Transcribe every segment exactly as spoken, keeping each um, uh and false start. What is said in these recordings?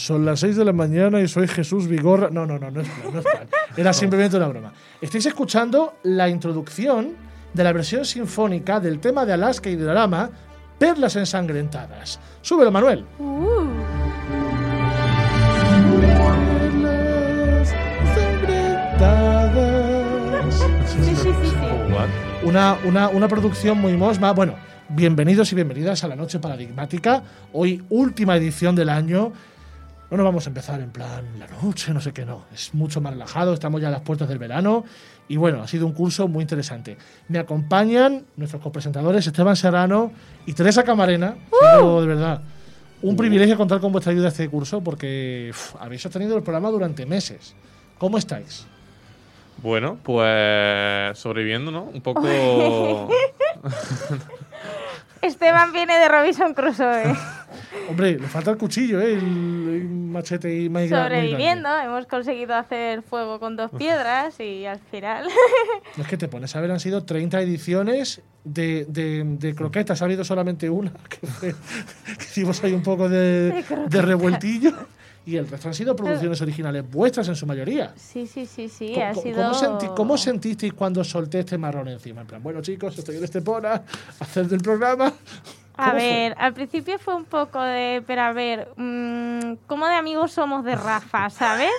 son las seis de la mañana y soy Jesús Vigorra. No, no, no, no es plan, no es plan. Era simplemente una broma. Estáis escuchando la introducción de la versión sinfónica del tema de Alaska y Diorama, Perlas ensangrentadas. Súbelo, Manuel. Uh. Perlas ensangrentadas. Sí, sí, sí, sí. Una, una, una producción muy mosma. Bueno, bienvenidos y bienvenidas a la Noche Paradigmática. Hoy, última edición del año. No nos vamos a empezar en plan la noche, no sé qué, no. Es mucho más relajado, estamos ya a las puertas del verano. Y bueno, ha sido un curso muy interesante. Me acompañan nuestros copresentadores Esteban Serrano y Teresa Camarena. ¡Uh! De verdad, un uh. privilegio contar con vuestra ayuda a este curso porque uf, habéis sostenido el programa durante meses. ¿Cómo estáis? Bueno, pues sobreviviendo, ¿no? Un poco... Esteban viene de Robinson Crusoe. Hombre, le falta el cuchillo, ¿eh? El, el machete y más Sobreviviendo, hemos conseguido hacer fuego con dos piedras y al final... No es que te pones a ver, han sido treinta ediciones de, de, de croquetas, ha habido solamente una, que fue que hicimos ahí un poco de, de, de revueltillo. Y el resto han sido producciones originales vuestras en su mayoría. Sí, sí, sí, sí. ¿Cómo, ha sido... ¿cómo, senti ¿Cómo sentisteis cuando solté este marrón encima? En plan, bueno, chicos, estoy en Estepona, a hacer del programa. A ver, fue? Al principio fue un poco de... Pero a ver, mmm, ¿cómo de amigos somos de Rafa, sabes?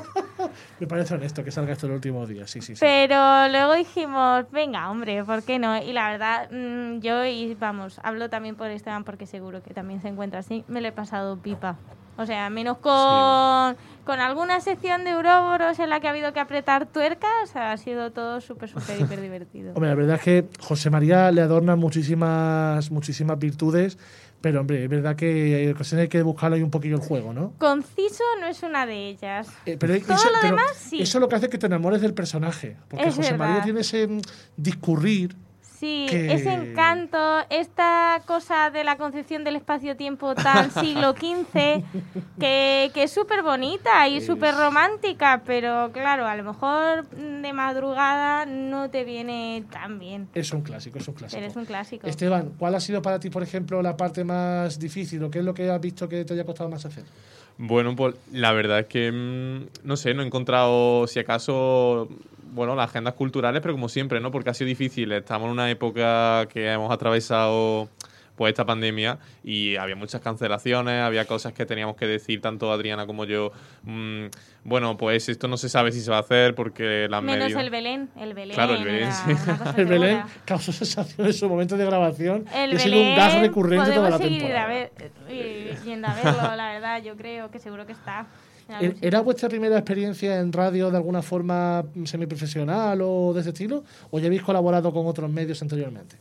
Me parece honesto que salga esto en los últimos días, sí, sí, sí. Pero luego dijimos, venga, hombre, ¿por qué no? Y la verdad, mmm, yo, y vamos, hablo también por Esteban porque seguro que también se encuentra así, me lo he pasado pipa. O sea, menos con, sí. con alguna sección de Ouroboros en la que ha habido que apretar tuercas, ha sido todo súper, súper, hiper divertido. Hombre, la verdad es que José María le adorna muchísimas, muchísimas virtudes, pero, hombre, es verdad que hay que buscarle ahí un poquillo el juego, ¿no? Conciso no es una de ellas. Eh, pero Todo eso, lo pero demás, sí. Eso es lo que hace que te enamores del personaje, porque es José verdad. María tiene ese mm, discurrir. Sí, que... ese encanto, esta cosa de la concepción del espacio-tiempo tan siglo quince, que, que es súper bonita y súper romántica, pero claro, a lo mejor de madrugada no te viene tan bien. Es un clásico, es un clásico. Pero es un clásico. Esteban, ¿cuál ha sido para ti, por ejemplo, la parte más difícil o qué es lo que has visto que te haya costado más hacer? Bueno, pues la verdad es que, no sé, no he encontrado, si acaso... Bueno, las agendas culturales, pero como siempre, ¿no? Porque ha sido difícil. Estamos en una época que hemos atravesado pues esta pandemia y había muchas cancelaciones, había cosas que teníamos que decir tanto Adriana como yo. Mm, bueno, pues esto no se sabe si se va a hacer porque las Menos medios... el Belén, el Belén. Claro, el Belén, sí. El Belén causó sensación en su momento de grabación. El y ha sido un gas recurrente toda la seguir temporada. A ver, ir, yendo a verlo, la verdad, yo creo que seguro que está. ¿Era vuestra primera experiencia en radio de alguna forma semiprofesional o de ese estilo? ¿O ya habéis colaborado con otros medios anteriormente?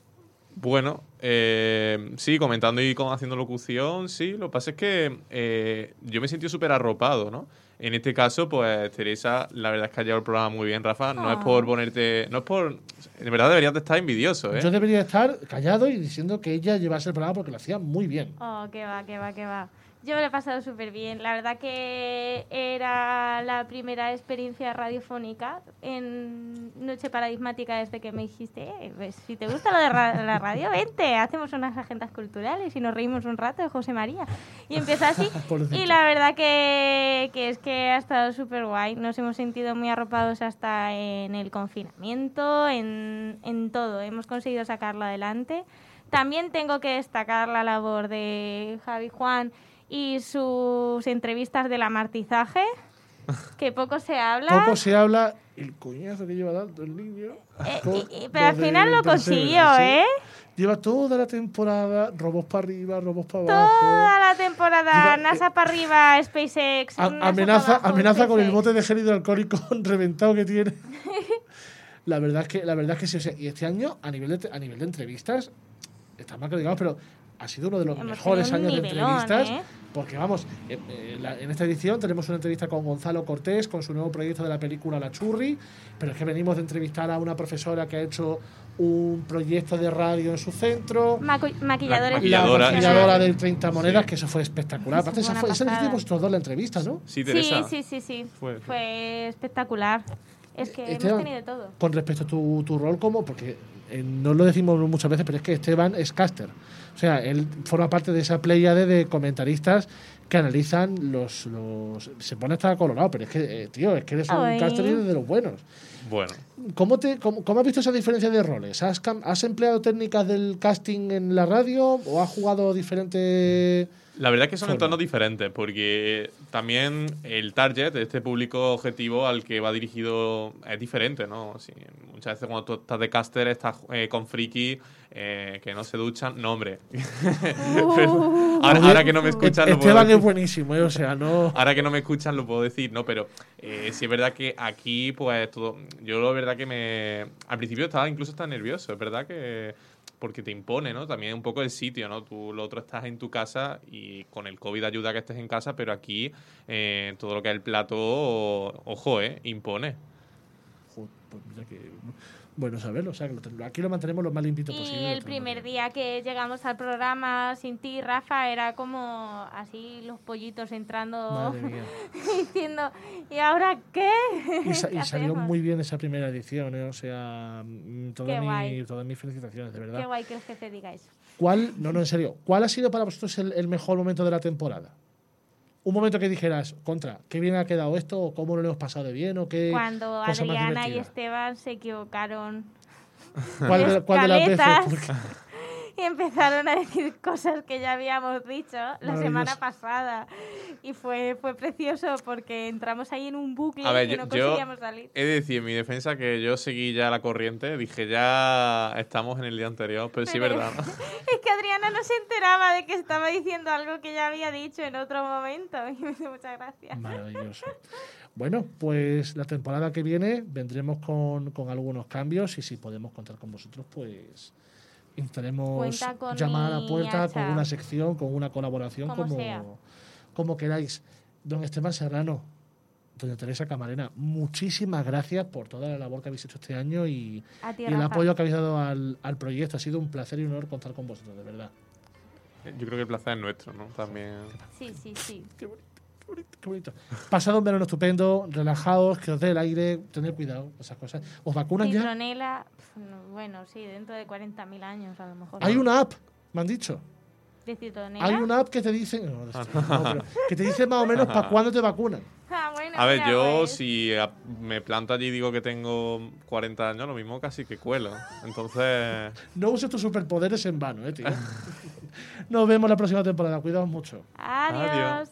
Bueno, eh, sí, comentando y con, haciendo locución, sí. Lo que pasa es que eh, yo me he sentido súper arropado, ¿no? En este caso, pues, Teresa, la verdad es que ha llevado el programa muy bien, Rafa. No oh. es por ponerte... No es por... De verdad deberías de estar envidioso, ¿eh? Yo debería estar callado y diciendo que ella llevase el programa porque lo hacía muy bien. Oh, qué va, qué va, qué va. Yo me lo he pasado súper bien. La verdad que era la primera experiencia radiofónica en Noche Paradigmática desde que me dijiste, eh, pues, si te gusta lo de ra la radio, vente, hacemos unas agendas culturales y nos reímos un rato de José María. Y empezó así. Y la verdad que, que es que ha estado súper guay. Nos hemos sentido muy arropados hasta en el confinamiento, en, en todo. Hemos conseguido sacarlo adelante. También tengo que destacar la labor de Javi Juan y sus entrevistas del amartizaje, que poco se habla. Poco se habla, el coñazo que lleva dando el niño. Eh, y, y, pero al final lo consiguió, ¿sí? ¿eh? Lleva toda la temporada, robos para arriba, robos para abajo. Toda la temporada, lleva, NASA eh, para arriba, SpaceX. A, amenaza abajo, amenaza SpaceX. Con el bote de gel hidroalcohólico reventado que tiene. La verdad es que, la verdad es que sí, o sea, y este año, a nivel de, a nivel de entrevistas, está mal que digamos, pero ha sido uno de los Hemos mejores años nivelón, de entrevistas. ¿eh? Porque vamos, eh, eh, la, en esta edición tenemos una entrevista con Gonzalo Cortés, con su nuevo proyecto de la película La Churri, pero es que venimos de entrevistar a una profesora que ha hecho un proyecto de radio en su centro. Macu maquilladora. La maquilladora, la maquilladora de treinta monedas, sí. Que eso fue espectacular. Aparte, esa fue, esa hicimos vosotros dos la entrevista, ¿no? Sí, Teresa. Sí, sí, sí, sí. Fue, fue espectacular. Es que Esteban, hemos tenido todo. Con respecto a tu, tu rol como, porque eh, no lo decimos muchas veces, pero es que Esteban es caster. O sea, él forma parte de esa pléyade de comentaristas que analizan los, los... Se pone hasta colorado, pero es que, eh, tío, es que eres un Ay. caster y de los buenos. Bueno, ¿Cómo, te, cómo, cómo has visto esa diferencia de roles? ¿Has, cam- ¿Has empleado técnicas del casting en la radio o has jugado diferente...? la verdad es que son Forma. entornos diferentes, porque también el target, este público objetivo al que va dirigido, es diferente, ¿no? Sí, muchas veces cuando tú estás de caster estás eh, con friki eh, que no se duchan. No, hombre. Pero ahora, ahora que no me escuchan, lo puedo Esteban decir. es buenísimo, ¿eh? O sea, no... Ahora que no me escuchan lo puedo decir, ¿no? Pero eh, sí es verdad que aquí, pues, todo... Yo la verdad que me... Al principio estaba incluso estaba nervioso, es verdad que... Porque te impone, ¿no? También un poco el sitio, ¿no? Tú lo otro estás en tu casa y con el COVID ayuda a que estés en casa, pero aquí eh, todo lo que es el plato, ojo, ¿eh? Impone. Joder, pues mira que... Bueno saberlo, o sea, que lo ten- aquí lo mantenemos lo más limpito Y posible. el primer día que llegamos al programa sin ti, Rafa, era como así los pollitos entrando Madre mía. diciendo, ¿y ahora qué? Y, sa- ¿Qué y salió hacemos? muy bien esa primera edición, ¿eh? O sea, mm, Qué todas, mi, guay. todas mis felicitaciones, de Qué verdad. guay que el jefe diga eso. ¿Cuál, no, no, en serio, ¿cuál ha sido para vosotros el, el mejor momento de la temporada? Un momento que dijeras, contra, qué bien ha quedado esto, o cómo lo hemos pasado de bien, o qué Cuando cosa más Adriana y divertida. Esteban se equivocaron ¿Cuál de, cuál de las veces? escaletas. Porque- y empezaron a decir cosas que ya habíamos dicho la Maravilloso. semana pasada. Y fue, fue precioso porque entramos ahí en un bucle A ver, que yo, no yo conseguíamos salir. he de decir en mi defensa que yo seguí ya la corriente. Dije, ya estamos en el día anterior, pero sí es Pero- verdad, ¿no? Es que Adriana no se enteraba de que estaba diciendo algo que ya había dicho en otro momento. Y me hizo mucha gracia. Maravilloso. Bueno, pues la temporada que viene vendremos con, con algunos cambios y si podemos contar con vosotros, pues intentaremos Cuenta con llamar a la mi puerta hacha. con una sección, con una colaboración, Como como, sea. como queráis. Don Esteban Serrano, doña Teresa Camarena, muchísimas gracias por toda la labor que habéis hecho este año y, A ti, y el Rafa. apoyo que habéis dado al, al proyecto. Ha sido un placer y un honor contar con vosotros, de verdad. Yo creo que el placer es nuestro, ¿no? También. Sí, sí, sí. Qué bonito, qué bonito, qué bonito. Pasad un verano estupendo, relajaos, que os dé el aire, tened cuidado, esas cosas. ¿Os vacunan ya? Citronela, pf, no, bueno, sí, dentro de cuarenta mil años a lo mejor. Hay una app, me han dicho. ¿De citronela? Hay una app que te dice, no, de esto no, pero que te dice más o menos para cuándo te vacunan. Ah, bueno, A ver, mira, yo pues. si a- me planto allí y digo que tengo cuarenta años, lo mismo casi que cuelo. Entonces, No uses tus superpoderes en vano, eh, tío. Nos vemos la próxima temporada. Cuidaos mucho. Adiós. Adiós.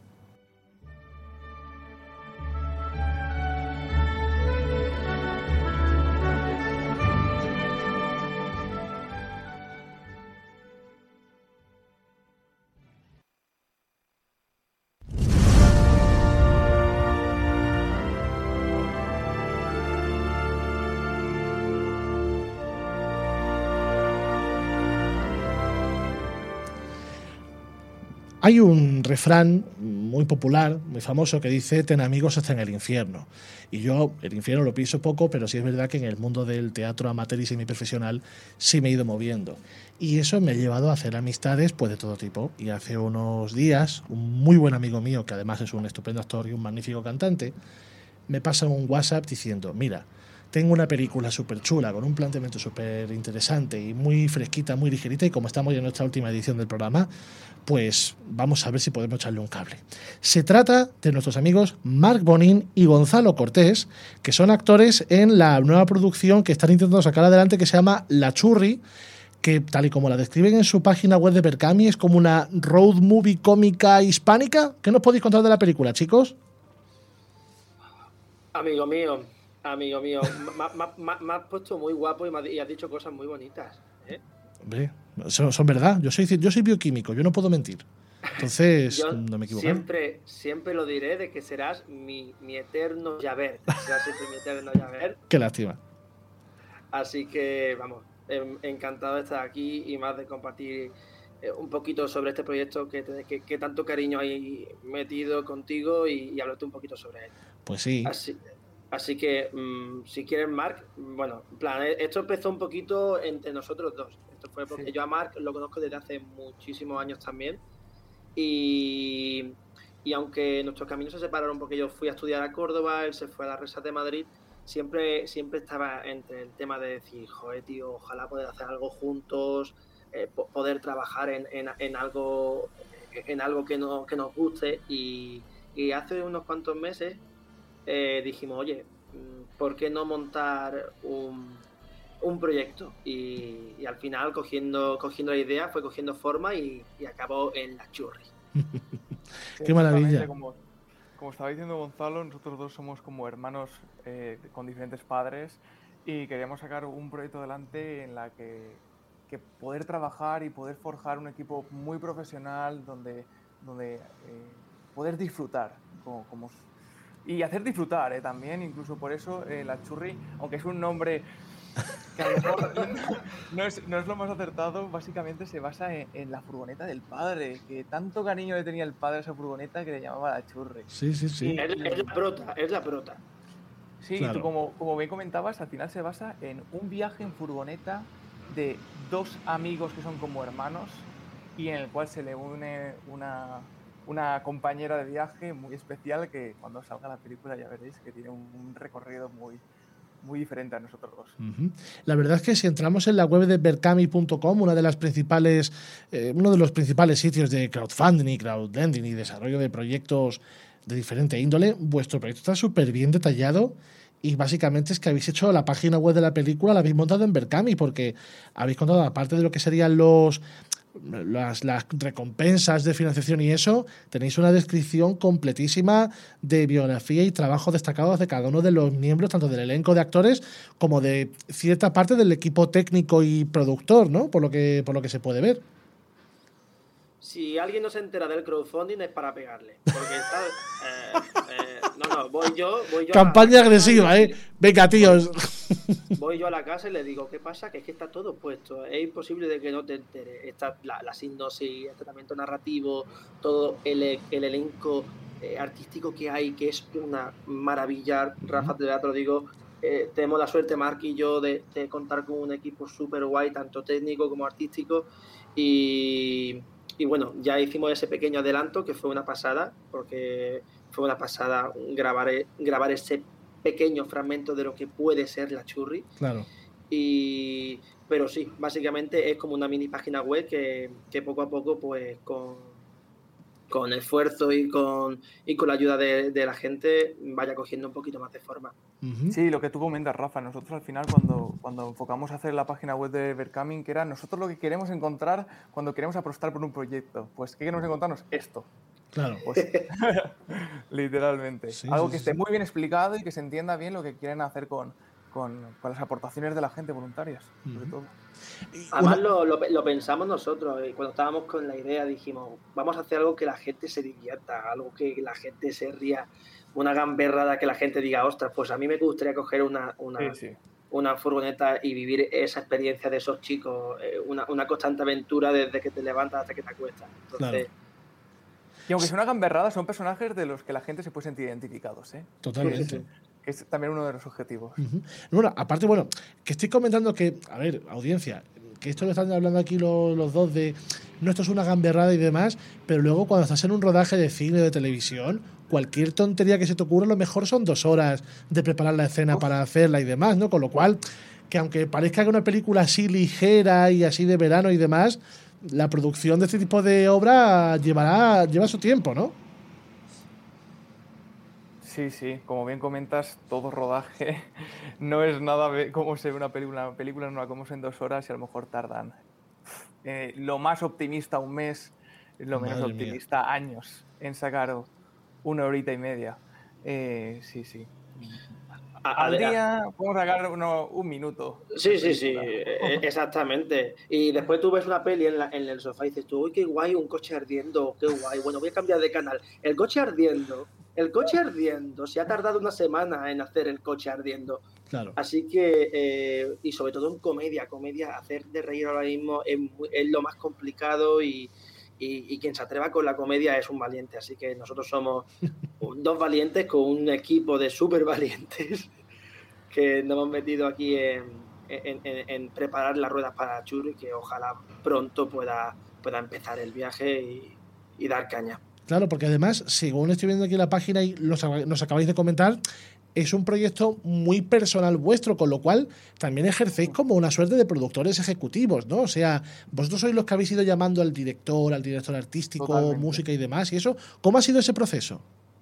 Hay un refrán muy popular, muy famoso, que dice: ten amigos hasta en el infierno. Y yo el infierno lo pienso poco, pero sí es verdad que en el mundo del teatro amateur y semiprofesional sí me he ido moviendo. Y eso me ha llevado a hacer amistades pues de todo tipo. Y hace unos días, un muy buen amigo mío, que además es un estupendo actor y un magnífico cantante, me pasa un WhatsApp diciendo: mira, tengo una película súper chula, con un planteamiento súper interesante y muy fresquita, muy ligerita, y como estamos ya en nuestra última edición del programa, pues vamos a ver si podemos echarle un cable. Se trata de nuestros amigos Marc Bonin y Gonzalo Cortés, que son actores en la nueva producción que están intentando sacar adelante, que se llama La Churri, que tal y como la describen en su página web de Percami, es como una road movie cómica hispánica. ¿Qué nos podéis contar de la película, chicos? Amigo mío, amigo mío, me has puesto muy guapo y, me has, y has dicho cosas muy bonitas, ¿eh? Hombre, son, son verdad. Yo soy, yo soy bioquímico, yo no puedo mentir. Entonces, Yo no me equivoco. siempre, siempre lo diré de que serás mi, mi eterno Javert. Serás siempre mi eterno Javert. Qué lástima. Así que, vamos, eh, encantado de estar aquí y más de compartir eh, un poquito sobre este proyecto que, te, que, que tanto cariño hay metido contigo y, y hablarte un poquito sobre él. Pues sí. Así, así que, mmm, si quieres, Marc, bueno, en plan, esto empezó un poquito entre nosotros dos. Esto fue porque Sí. yo a Marc lo conozco desde hace muchísimos años también. Y, y aunque nuestros caminos se separaron porque yo fui a estudiar a Córdoba, él se fue a la Resa de Madrid, siempre, siempre estaba entre el tema de decir, joder, tío, ojalá poder hacer algo juntos, eh, poder trabajar en, en, en algo en algo que, no, que nos guste. Y, y hace unos cuantos meses eh, dijimos, oye, ¿por qué no montar un, un proyecto? Y, y al final, cogiendo, cogiendo la idea, fue cogiendo forma y, y acabó en La Churri. ¡Qué maravilla! Como, como estaba diciendo Gonzalo, nosotros dos somos como hermanos eh, con diferentes padres y queríamos sacar un proyecto adelante en la que, que poder trabajar y poder forjar un equipo muy profesional donde, donde eh, poder disfrutar como, como y hacer disfrutar eh, también, incluso por eso eh, La Churri, aunque es un nombre que a lo mejor no es, no es lo más acertado, básicamente se basa en, en la furgoneta del padre, que tanto cariño le tenía el padre a esa furgoneta que le llamaba La Churri. Sí, sí, sí. Y, es, es la prota, es la prota. Sí, claro. Y tú como, como bien comentabas, al final se basa en un viaje en furgoneta de dos amigos que son como hermanos y en el cual se le une una, una compañera de viaje muy especial que cuando salga la película ya veréis que tiene un, un recorrido muy, muy diferente a nosotros dos. Uh-huh. La verdad es que si entramos en la web de Berkami punto com, una de las principales, eh, uno de los principales sitios de crowdfunding y crowdlending y desarrollo de proyectos de diferente índole, vuestro proyecto está súper bien detallado. Y básicamente es que habéis hecho la página web de la película, la habéis montado en Berkami, porque habéis contado, aparte de lo que serían los las, las recompensas de financiación y eso, tenéis una descripción completísima de biografía y trabajos destacados de cada uno de los miembros, tanto del elenco de actores como de cierta parte del equipo técnico y productor, ¿no? Por lo que, por lo que se puede ver. Si alguien no se entera del crowdfunding es para pegarle. Porque está. Eh, eh, no, no, voy yo. Voy yo Campaña agresiva, ¿eh? Venga, tíos. Voy yo a la casa y le digo, ¿qué pasa? Que es que está todo puesto. Es imposible de que no te enteres. Está la, la sinopsis, el tratamiento narrativo, todo el, el elenco eh, artístico que hay, que es una maravilla. Rafa, te lo digo. Eh, tenemos la suerte, Mark y yo, de, de contar con un equipo súper guay, tanto técnico como artístico. Y. Y bueno, ya hicimos ese pequeño adelanto que fue una pasada, porque fue una pasada grabar, grabar ese pequeño fragmento de lo que puede ser La Churri. Claro. Y, pero sí, básicamente es como una mini página web que, que poco a poco, pues con, con esfuerzo y con, y con la ayuda de, de la gente, vaya cogiendo un poquito más de forma. Uh-huh. Sí, lo que tú comentas, Rafa, nosotros al final cuando, cuando enfocamos a hacer la página web de Berkami, que era nosotros lo que queremos encontrar cuando queremos apostar por un proyecto. Pues, ¿qué queremos encontrarnos? Esto. Claro. Pues, literalmente. Sí, Algo sí, que sí. esté muy bien explicado y que se entienda bien lo que quieren hacer con, con, con las aportaciones de la gente voluntarias, uh-huh. sobre todo. Además lo, lo, lo pensamos nosotros y cuando estábamos con la idea dijimos, vamos a hacer algo que la gente se divierta, algo que la gente se ría, una gamberrada que la gente diga, ostras, pues a mí me gustaría coger una, una, sí, sí. una furgoneta y vivir esa experiencia de esos chicos, una, una constante aventura desde que te levantas hasta que te acuestas. Entonces, claro. Y aunque sea una gamberrada, son personajes de los que la gente se puede sentir identificados, ¿eh? Totalmente. Sí, sí, sí. Que es también uno de los objetivos. Uh-huh. Bueno, aparte, bueno, que estoy comentando que, a ver, audiencia, que esto lo están hablando aquí los, los dos de, no, esto es una gamberrada y demás, pero luego cuando estás en un rodaje de cine o de televisión, cualquier tontería que se te ocurra, a lo mejor son dos horas de preparar la escena Uf. para hacerla y demás, ¿no? Con lo cual, que aunque parezca que una película así ligera y así de verano y demás, la producción de este tipo de obra llevará, lleva su tiempo, ¿no? Sí, sí, como bien comentas, todo rodaje no es nada como se ve una película. Una película no la como en dos horas y a lo mejor tardan eh, lo más optimista un mes, lo menos Madre optimista mía. años en sacar una horita y media. Eh, sí, sí. A, Al día podemos sacar uno, un minuto. Sí, sí, sí, exactamente. Y después tú ves una peli en, la, en el sofá y dices tú, uy, qué guay, un coche ardiendo, qué guay. Bueno, voy a cambiar de canal. El coche ardiendo, el coche ardiendo, se ha tardado una semana en hacer el coche ardiendo. Claro. Así que, eh, y sobre todo en comedia, comedia, hacer de reír ahora mismo es, es lo más complicado y, y, y quien se atreva con la comedia es un valiente. Así que nosotros somos dos valientes con un equipo de súper valientes que nos hemos metido aquí en, en, en, en preparar las ruedas para Churri, que ojalá pronto pueda, pueda empezar el viaje y, y dar caña. Claro, porque además, según estoy viendo aquí en la página y los, nos acabáis de comentar, es un proyecto muy personal vuestro, con lo cual también ejercéis como una suerte de productores ejecutivos, ¿no? O sea, vosotros sois los que habéis ido llamando al director, al director artístico, Totalmente. música y demás, y eso, ¿cómo ha sido ese proceso?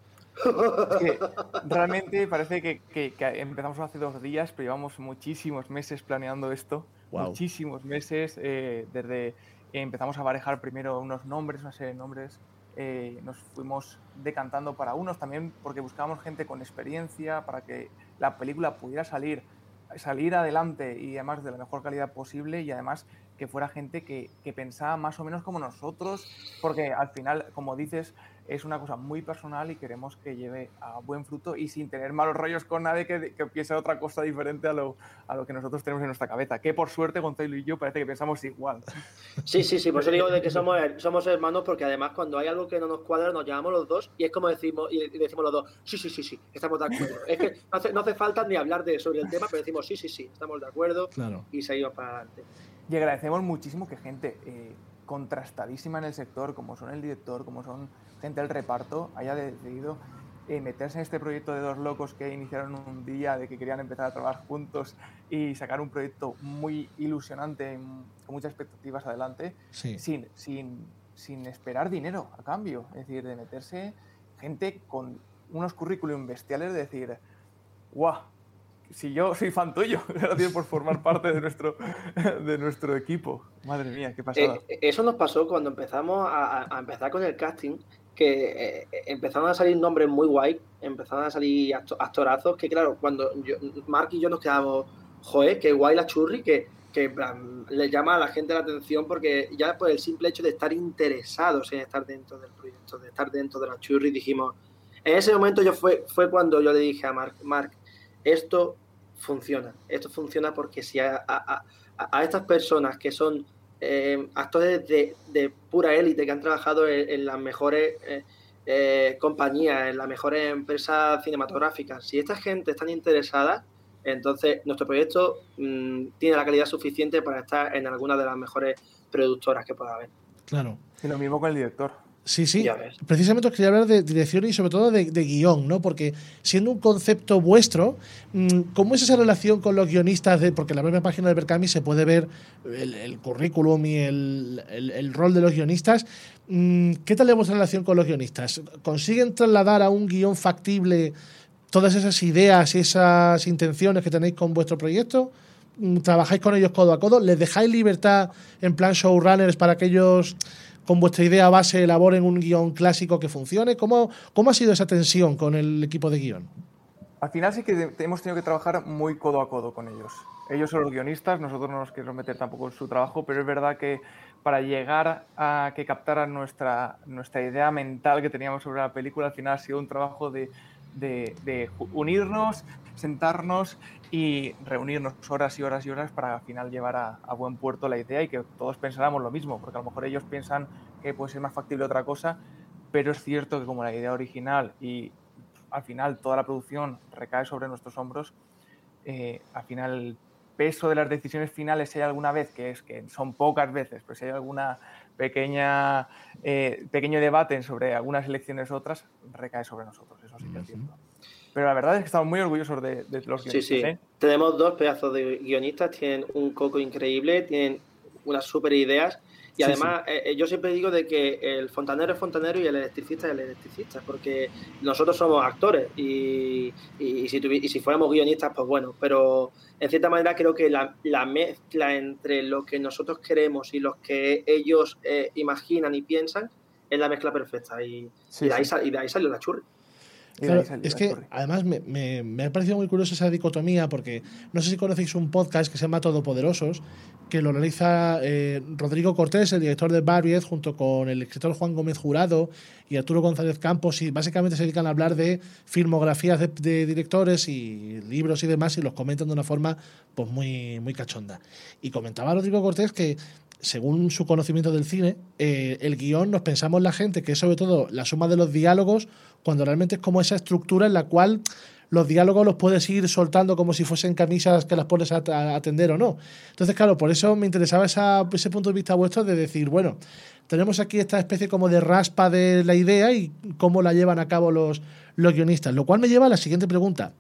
Es que realmente parece que, que, que empezamos hace dos días, pero llevamos muchísimos meses planeando esto, wow. muchísimos meses, eh, desde que empezamos a barajar primero unos nombres, una serie de nombres, eh, nos fuimos decantando para unos también porque buscábamos gente con experiencia para que la película pudiera salir, salir adelante y además de la mejor calidad posible y además que fuera gente que, que pensaba más o menos como nosotros, porque al final, como dices, es una cosa muy personal y queremos que lleve a buen fruto y sin tener malos rollos con nadie que, que piense otra cosa diferente a lo, a lo que nosotros tenemos en nuestra cabeza. Que por suerte Gonzalo y yo parece que pensamos igual. Sí, sí, sí, por eso digo de que somos, somos hermanos, porque además cuando hay algo que no nos cuadra nos llamamos los dos y es como decimos, y decimos los dos, sí, sí, sí, sí, estamos de acuerdo. Es que no hace, no hace falta ni hablar de sobre el tema, pero decimos sí, sí, sí, estamos de acuerdo claro. y seguimos para adelante. Y agradecemos muchísimo que gente eh, contrastadísima en el sector, como son el director, como son gente del reparto, haya decidido eh, meterse en este proyecto de dos locos que iniciaron un día de que querían empezar a trabajar juntos y sacar un proyecto muy ilusionante, con muchas expectativas adelante, sí. sin, sin, sin esperar dinero a cambio. Es decir, de meterse gente con unos currículum bestiales de decir, ¡guau! Si yo soy fan tuyo, gracias por formar parte de nuestro, de nuestro equipo. Madre mía, qué pasada. Eh, eso nos pasó cuando empezamos a, a empezar con el casting, que eh, empezaron a salir nombres muy guay, empezaron a salir actorazos, que claro, cuando yo, Mark y yo nos quedamos, joder, qué guay la churri, que, que um, le llama a la gente la atención porque ya por el simple hecho de estar interesados en estar dentro del proyecto, de estar dentro de la churri, dijimos, en ese momento yo fue, fue cuando yo le dije a Mark, Mark, esto funciona, esto funciona porque si a, a, a, a estas personas que son eh, actores de, de pura élite, que han trabajado en, en las mejores eh, eh, compañías, en las mejores empresas cinematográficas, si esta gente está interesada, entonces nuestro proyecto mmm, tiene la calidad suficiente para estar en alguna de las mejores productoras que pueda haber. Claro. Y lo mismo con el director. Sí, sí. Precisamente os quería hablar de dirección y sobre todo de, de guión, ¿no? Porque siendo un concepto vuestro, ¿cómo es esa relación con los guionistas? De, porque en la propia página de Berkami se puede ver el, el currículum y el, el, el rol de los guionistas. ¿Qué tal es vuestra relación con los guionistas? ¿Consiguen trasladar a un guión factible todas esas ideas y esas intenciones que tenéis con vuestro proyecto? ¿Trabajáis con ellos codo a codo? ¿Les dejáis libertad en plan showrunners para que ellos, con vuestra idea base, elaboren un guión clásico que funcione? ¿Cómo, cómo ha sido esa tensión con el equipo de guión? Al final sí que hemos tenido que trabajar muy codo a codo con ellos. Ellos son los guionistas, nosotros no nos queremos meter tampoco en su trabajo, pero es verdad que para llegar a que captaran nuestra, nuestra idea mental que teníamos sobre la película, al final ha sido un trabajo de, de, de unirnos, sentarnos y reunirnos horas y horas y horas para al final llevar a, a buen puerto la idea y que todos pensáramos lo mismo, porque a lo mejor ellos piensan que puede ser más factible otra cosa, pero es cierto que como la idea original y al final toda la producción recae sobre nuestros hombros, eh, al final el peso de las decisiones finales, si hay alguna vez, que es que son pocas veces, pero si hay alguna pequeña eh, pequeño debate sobre algunas elecciones u otras, recae sobre nosotros, eso sí que es cierto. Pero la verdad es que estamos muy orgullosos de, de los guionistas. Sí, sí. ¿eh? Tenemos dos pedazos de guionistas, tienen un coco increíble, tienen unas súper ideas. Y sí, además, sí. Eh, yo siempre digo de que el fontanero es fontanero y el electricista es el electricista, porque nosotros somos actores y, y, y, si, tuvi, y si fuéramos guionistas, pues bueno, pero en cierta manera creo que la, la mezcla entre lo que nosotros queremos y lo que ellos eh, imaginan y piensan es la mezcla perfecta y, sí, y, de, ahí, sí. y de ahí salió la churri. Claro, es que además me, me, me ha parecido muy curiosa esa dicotomía porque no sé si conocéis un podcast que se llama Todopoderosos que lo realiza eh, Rodrigo Cortés, el director de Barriet, junto con el escritor Juan Gómez Jurado y Arturo González Campos, y básicamente se dedican a hablar de filmografías de, de directores y libros y demás y los comentan de una forma pues muy, muy cachonda. Y comentaba Rodrigo Cortés que según su conocimiento del cine, eh, el guión nos pensamos la gente que es sobre todo la suma de los diálogos, cuando realmente es como esa estructura en la cual los diálogos los puedes ir soltando como si fuesen camisas que las pones a, a atender o no. Entonces, claro, por eso me interesaba esa, ese punto de vista vuestro de decir, bueno, tenemos aquí esta especie como de raspa de la idea y cómo la llevan a cabo los, los guionistas. Lo cual me lleva a la siguiente pregunta.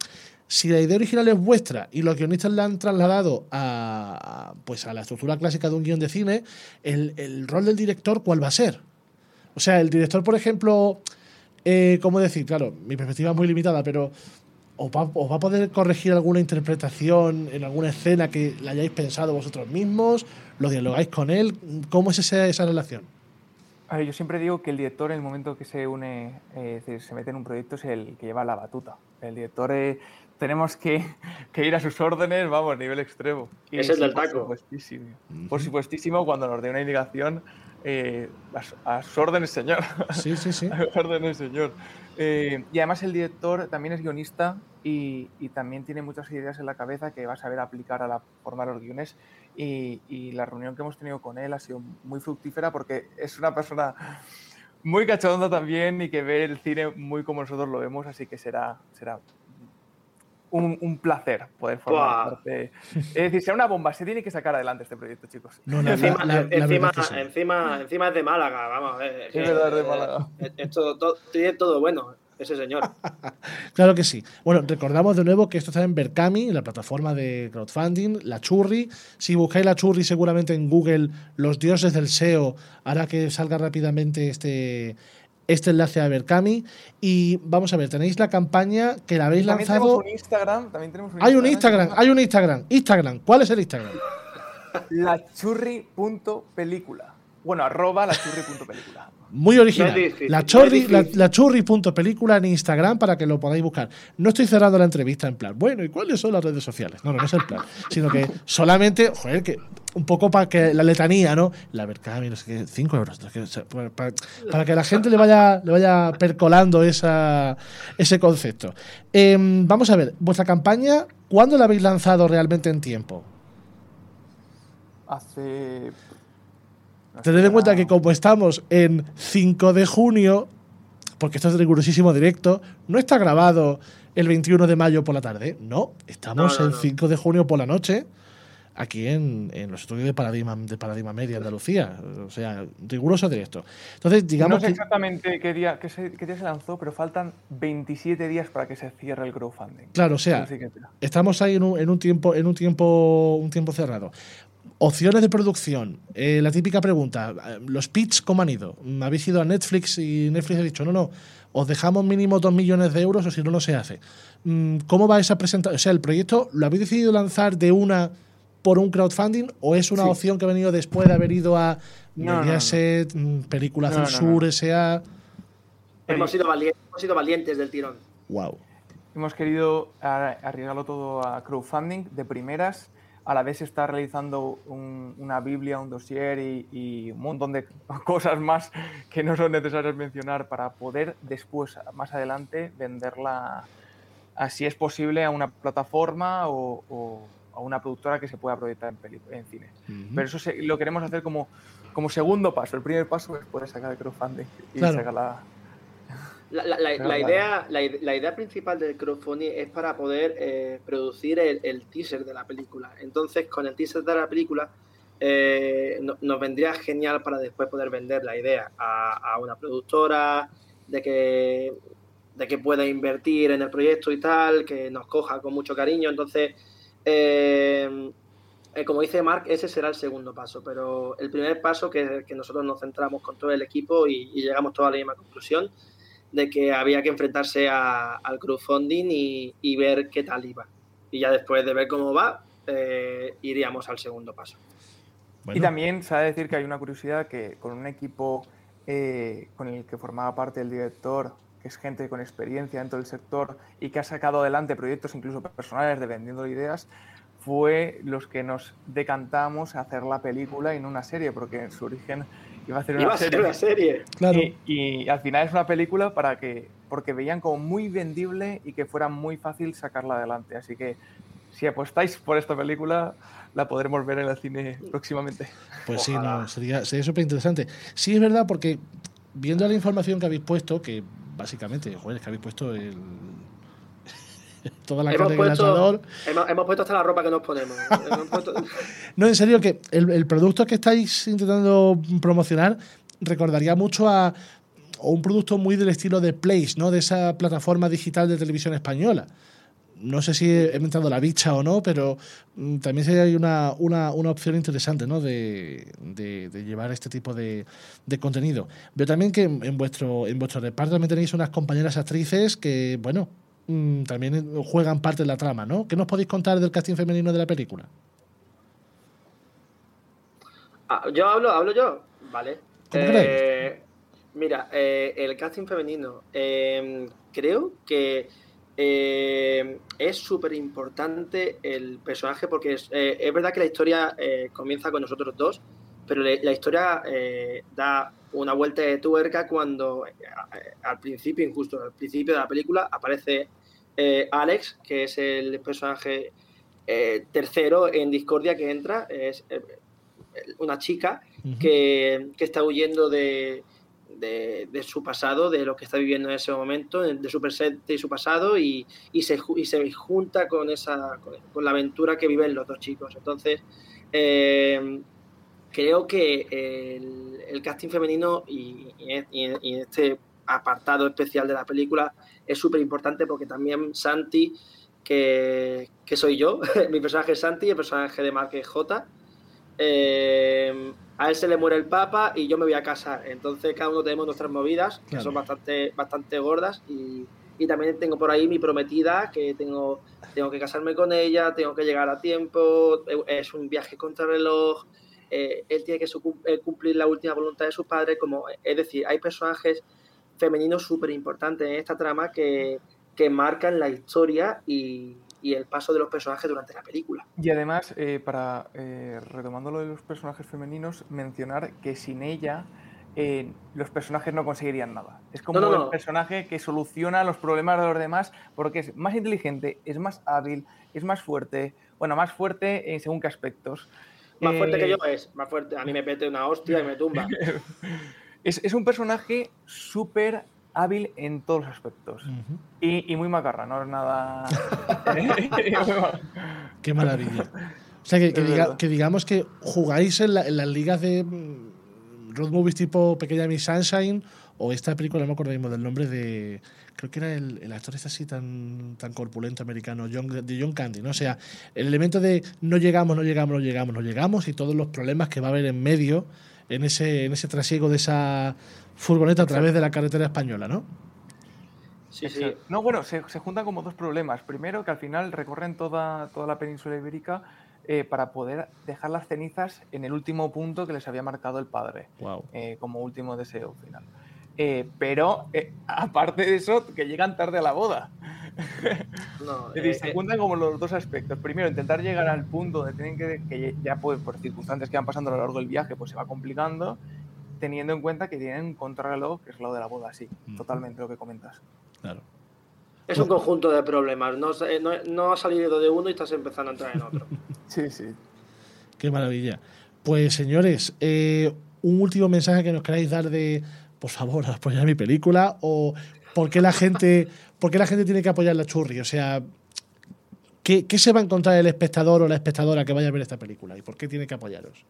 si la idea original es vuestra y los guionistas la han trasladado a, a, pues a la estructura clásica de un guión de cine, el, el rol del director, ¿cuál va a ser? O sea, el director, por ejemplo, eh, ¿cómo decir? Claro, mi perspectiva es muy limitada, pero ¿os va, os va a poder corregir alguna interpretación en alguna escena que la hayáis pensado vosotros mismos? ¿Lo dialogáis con él? ¿Cómo es esa, esa relación? A ver, yo siempre digo que el director, en el momento que se une, eh, se mete en un proyecto, es el que lleva la batuta. El director, eh, tenemos que, que ir a sus órdenes, vamos, nivel extremo. Y es el sí, del por taco. Supuestísimo. Uh-huh. Por supuestísimo, cuando nos dé una indicación, eh, a, a sus órdenes, señor. Sí, sí, sí. A sus órdenes, señor. Eh, y además el director también es guionista y, y también tiene muchas ideas en la cabeza que va a saber aplicar a la forma de los guiones. Y, y la reunión que hemos tenido con él ha sido muy fructífera porque es una persona muy cachonda también y que ve el cine muy como nosotros lo vemos, así que será, será un, un placer poder formar wow. parte. Es decir, será una bomba, se tiene que sacar adelante este proyecto, chicos. No, no, encima, la, la, encima, la sí. encima, encima es de Málaga, vamos a ver. Es, es verdad, es de Málaga. Es, es todo, todo, tiene todo bueno. Ese señor. Claro que sí. Bueno, recordamos de nuevo que esto está en Berkami, en la plataforma de crowdfunding, La Churri. Si buscáis La Churri seguramente en Google, los dioses del S E O, hará que salga rápidamente este, este enlace a Berkami. Y vamos a ver, tenéis la campaña que la habéis también lanzado. Tenemos un Instagram, también tenemos un hay Instagram. un Instagram, hay un Instagram. Instagram. ¿Cuál es el Instagram? lachurri.película. Bueno, arroba lachurri.película. Muy original. No la churri, la, la churri.película en Instagram para que lo podáis buscar. No estoy cerrando la entrevista en plan, bueno, ¿y cuáles son las redes sociales? No, no, no es el plan. Sino que solamente, joder, que un poco para que la letanía, ¿no? La Berkami, no sé qué, cinco euros. Para, para que la gente le vaya, le vaya percolando esa, ese concepto. Eh, vamos a ver, vuestra campaña, ¿cuándo la habéis lanzado realmente en tiempo? Hace... Tened en cuenta que como estamos en cinco de junio, porque esto es rigurosísimo directo, no está grabado el veintiuno de mayo por la tarde, no, estamos no, no, en no. cinco de junio por la noche, aquí en, en los estudios de Paradigma, de Paradigma Media Andalucía, o sea, riguroso directo. Entonces, digamos no sé que, exactamente qué día, qué, se, qué día se lanzó, pero faltan veintisiete días para que se cierre el crowdfunding. Claro, o sea, estamos ahí en un, en un tiempo, en un tiempo, un tiempo cerrado. Opciones de producción. Eh, la típica pregunta. ¿Los pitch cómo han ido? ¿Habéis ido a Netflix y Netflix ha dicho, no, no, os dejamos mínimo dos millones de euros o si no, no se hace? ¿Cómo va esa presentación? O sea, ¿el proyecto lo habéis decidido lanzar de una por un crowdfunding o es una sí. opción que ha venido después de haber ido a no, Mediaset, no, no. Película no, Azul no, no. Sur, S A? Hemos sido, valientes, hemos sido valientes del tirón. Wow. Hemos querido arriesgarlo todo a crowdfunding de primeras. A la vez se está realizando un, una biblia, un dossier y, y un montón de cosas más que no son necesarias mencionar para poder después, más adelante, venderla, si es posible, a una plataforma o, o a una productora que se pueda proyectar en, peli, en cine. Uh-huh. Pero eso se, lo queremos hacer como, como segundo paso. El primer paso es poder sacar el crowdfunding y claro. sacar la... La, la, la, la, idea, la, la idea principal del crowdfunding es para poder eh, producir el, el teaser de la película. Entonces, con el teaser de la película eh, no, nos vendría genial para después poder vender la idea a, a una productora, de que, de que pueda invertir en el proyecto y tal, que nos coja con mucho cariño. Entonces, eh, eh, como dice Marc, ese será el segundo paso. Pero el primer paso que, que nosotros nos centramos con todo el equipo y, y llegamos todos a la misma conclusión, de que había que enfrentarse a, al crowdfunding y, y ver qué tal iba. Y ya después de ver cómo va, eh, iríamos al segundo paso. Bueno. Y también se ha de decir que hay una curiosidad que con un equipo eh, con el que formaba parte el director, que es gente con experiencia dentro del sector y que ha sacado adelante proyectos incluso personales de vendiendo ideas, fue los que nos decantamos a hacer la película y no una serie, porque en su origen iba a hacer una iba a serie. Ser una serie. Claro. Y, y al final es una película para que, porque veían como muy vendible y que fuera muy fácil sacarla adelante. Así que si apostáis por esta película, la podremos ver en el cine próximamente. Pues Ojalá. sí, no, sería sería súper interesante. Sí, es verdad, porque viendo la información que habéis puesto, que básicamente, joder, es que habéis puesto el... toda la hemos carne puesto, del asador. Hemos, hemos puesto hasta la ropa que nos ponemos. puesto... No, en serio, que el, el producto que estáis intentando promocionar recordaría mucho a, a un producto muy del estilo de Place, ¿no? De esa plataforma digital de televisión española. no sé si he inventado la bicha o no, pero mm, también sería hay una, una, una opción interesante, ¿no? de, de, de llevar este tipo de, de contenido. Veo también que en, en vuestro en vuestro reparto también tenéis unas compañeras actrices que, bueno, mm, también juegan parte de la trama, ¿no? ¿Qué nos podéis contar del casting femenino de la película? Ah, yo hablo, hablo yo, vale. ¿Cómo Eh, queréis? Mira, eh, el casting femenino, eh, creo que eh, es súper importante el personaje porque es, eh, es verdad que la historia eh, comienza con nosotros dos, pero le- la historia eh, da una vuelta de tuerca cuando eh, al principio, incluso al principio de la película, aparece eh, Alex, que es el personaje eh, tercero en Discordia que entra, es eh, una chica Ujú. que, que está huyendo de, de, de su pasado, de lo que está viviendo en ese momento, de su presente y su pasado, y, y, se, ju- y se junta con, esa, con, con la aventura que viven los dos chicos. Entonces, eh, creo que el, el casting femenino y, y en- y en y en este apartado especial de la película es súper importante porque también Santi, que, que soy yo, mi personaje es Santi, el personaje de Mark es J, eh, a él se le muere el papa y yo me voy a casar. Entonces cada uno tenemos nuestras movidas, que Claro. son bastante, bastante gordas, y, y también tengo por ahí mi prometida, que tengo, tengo que casarme con ella, tengo que llegar a tiempo, es un viaje contra reloj, eh, él tiene que su- eh, cumplir la última voluntad de su padre, como, es decir, hay personajes femeninos súper importantes en esta trama que, que marcan la historia y, y el paso de los personajes durante la película. Y además, eh, para eh, retomando lo de los personajes femeninos, mencionar que sin ella eh, los personajes no conseguirían nada. Es No, como no, el no. personaje que soluciona los problemas de los demás porque es más inteligente, es más hábil, es más fuerte. Bueno, más fuerte en según qué aspectos. Más fuerte que yo Eh, es, más fuerte. A mí me pete una hostia y me tumba. es, es un personaje súper hábil en todos los aspectos. Ujú. Y, y muy macarra, no es nada. Qué maravilla. O sea, que, que Es diga- verdad. que digamos que jugáis en, la- en las ligas de mm, road movies tipo Pequeña Miss Sunshine o esta película, no me acuerdo mismo del nombre de... Creo que era el, el actor este así tan, tan corpulento americano, John, de John Candy, ¿no? O sea, el elemento de no llegamos, no llegamos, no llegamos, no llegamos y todos los problemas que va a haber en medio en ese, en ese trasiego de esa furgoneta a través de la carretera española, ¿no? Sí, sí. Exacto. No, bueno, se, se juntan como dos problemas. Primero, que al final recorren toda, toda la península ibérica eh, para poder dejar las cenizas en el último punto que les había marcado el padre, Wow. eh, como último deseo final. Eh, pero, eh, aparte de eso, que llegan tarde a la boda. No, Es decir, eh, se eh, juntan como los dos aspectos. Primero, intentar llegar al punto donde tienen que, que ya pues, por circunstancias que van pasando a lo largo del viaje, pues se va complicando, teniendo en cuenta que tienen un contrarreloj, que es lo de la boda, sí, Ujú. totalmente lo que comentas. Claro. es un conjunto de problemas. No, se- no, no has salido de uno y estás empezando a entrar en otro. Sí, sí. Qué maravilla. Pues señores, eh, un último mensaje que nos queráis dar de, por favor, apoyar mi película o por qué la gente, por qué la gente tiene que apoyar la churri. O sea, ¿qué, qué se va a encontrar el espectador o la espectadora que vaya a ver esta película y por qué tiene que apoyaros?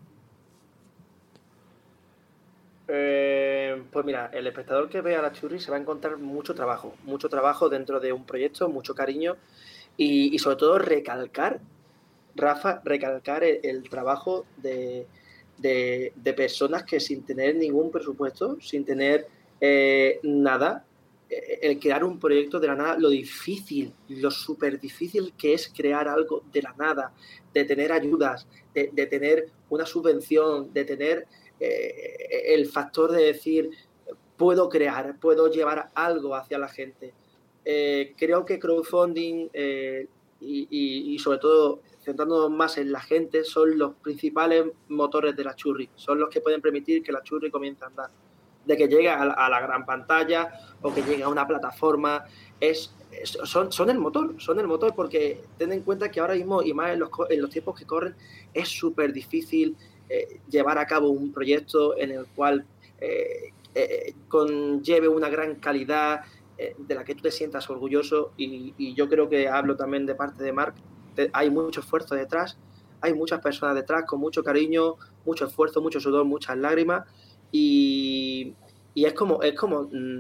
Eh, pues mira, el espectador que vea la churri se va a encontrar mucho trabajo, mucho trabajo dentro de un proyecto, mucho cariño y, y sobre todo recalcar, Rafa, recalcar el, el trabajo de, de, de personas que sin tener ningún presupuesto, sin tener eh, nada, eh, el crear un proyecto de la nada, lo difícil, lo súper difícil que es crear algo de la nada, de tener ayudas, de, de tener una subvención, de tener eh, el factor de decir, puedo crear, puedo llevar algo hacia la gente. Eh, creo que crowdfunding eh, y, y, y sobre todo centrándonos más en la gente son los principales motores de la churri, son los que pueden permitir que la churri comience a andar, de que llegue a la, a la gran pantalla o que llegue a una plataforma, es, es, son, son el motor, son el motor porque ten en cuenta que ahora mismo y más en los, en los tiempos que corren es súper difícil eh, llevar a cabo un proyecto en el cual eh, eh, conlleve una gran calidad eh, de la que tú te sientas orgulloso y, y yo creo que hablo también de parte de Mark, te, hay mucho esfuerzo detrás, hay muchas personas detrás con mucho cariño, mucho esfuerzo, mucho sudor, muchas lágrimas y, y es como, es como mmm,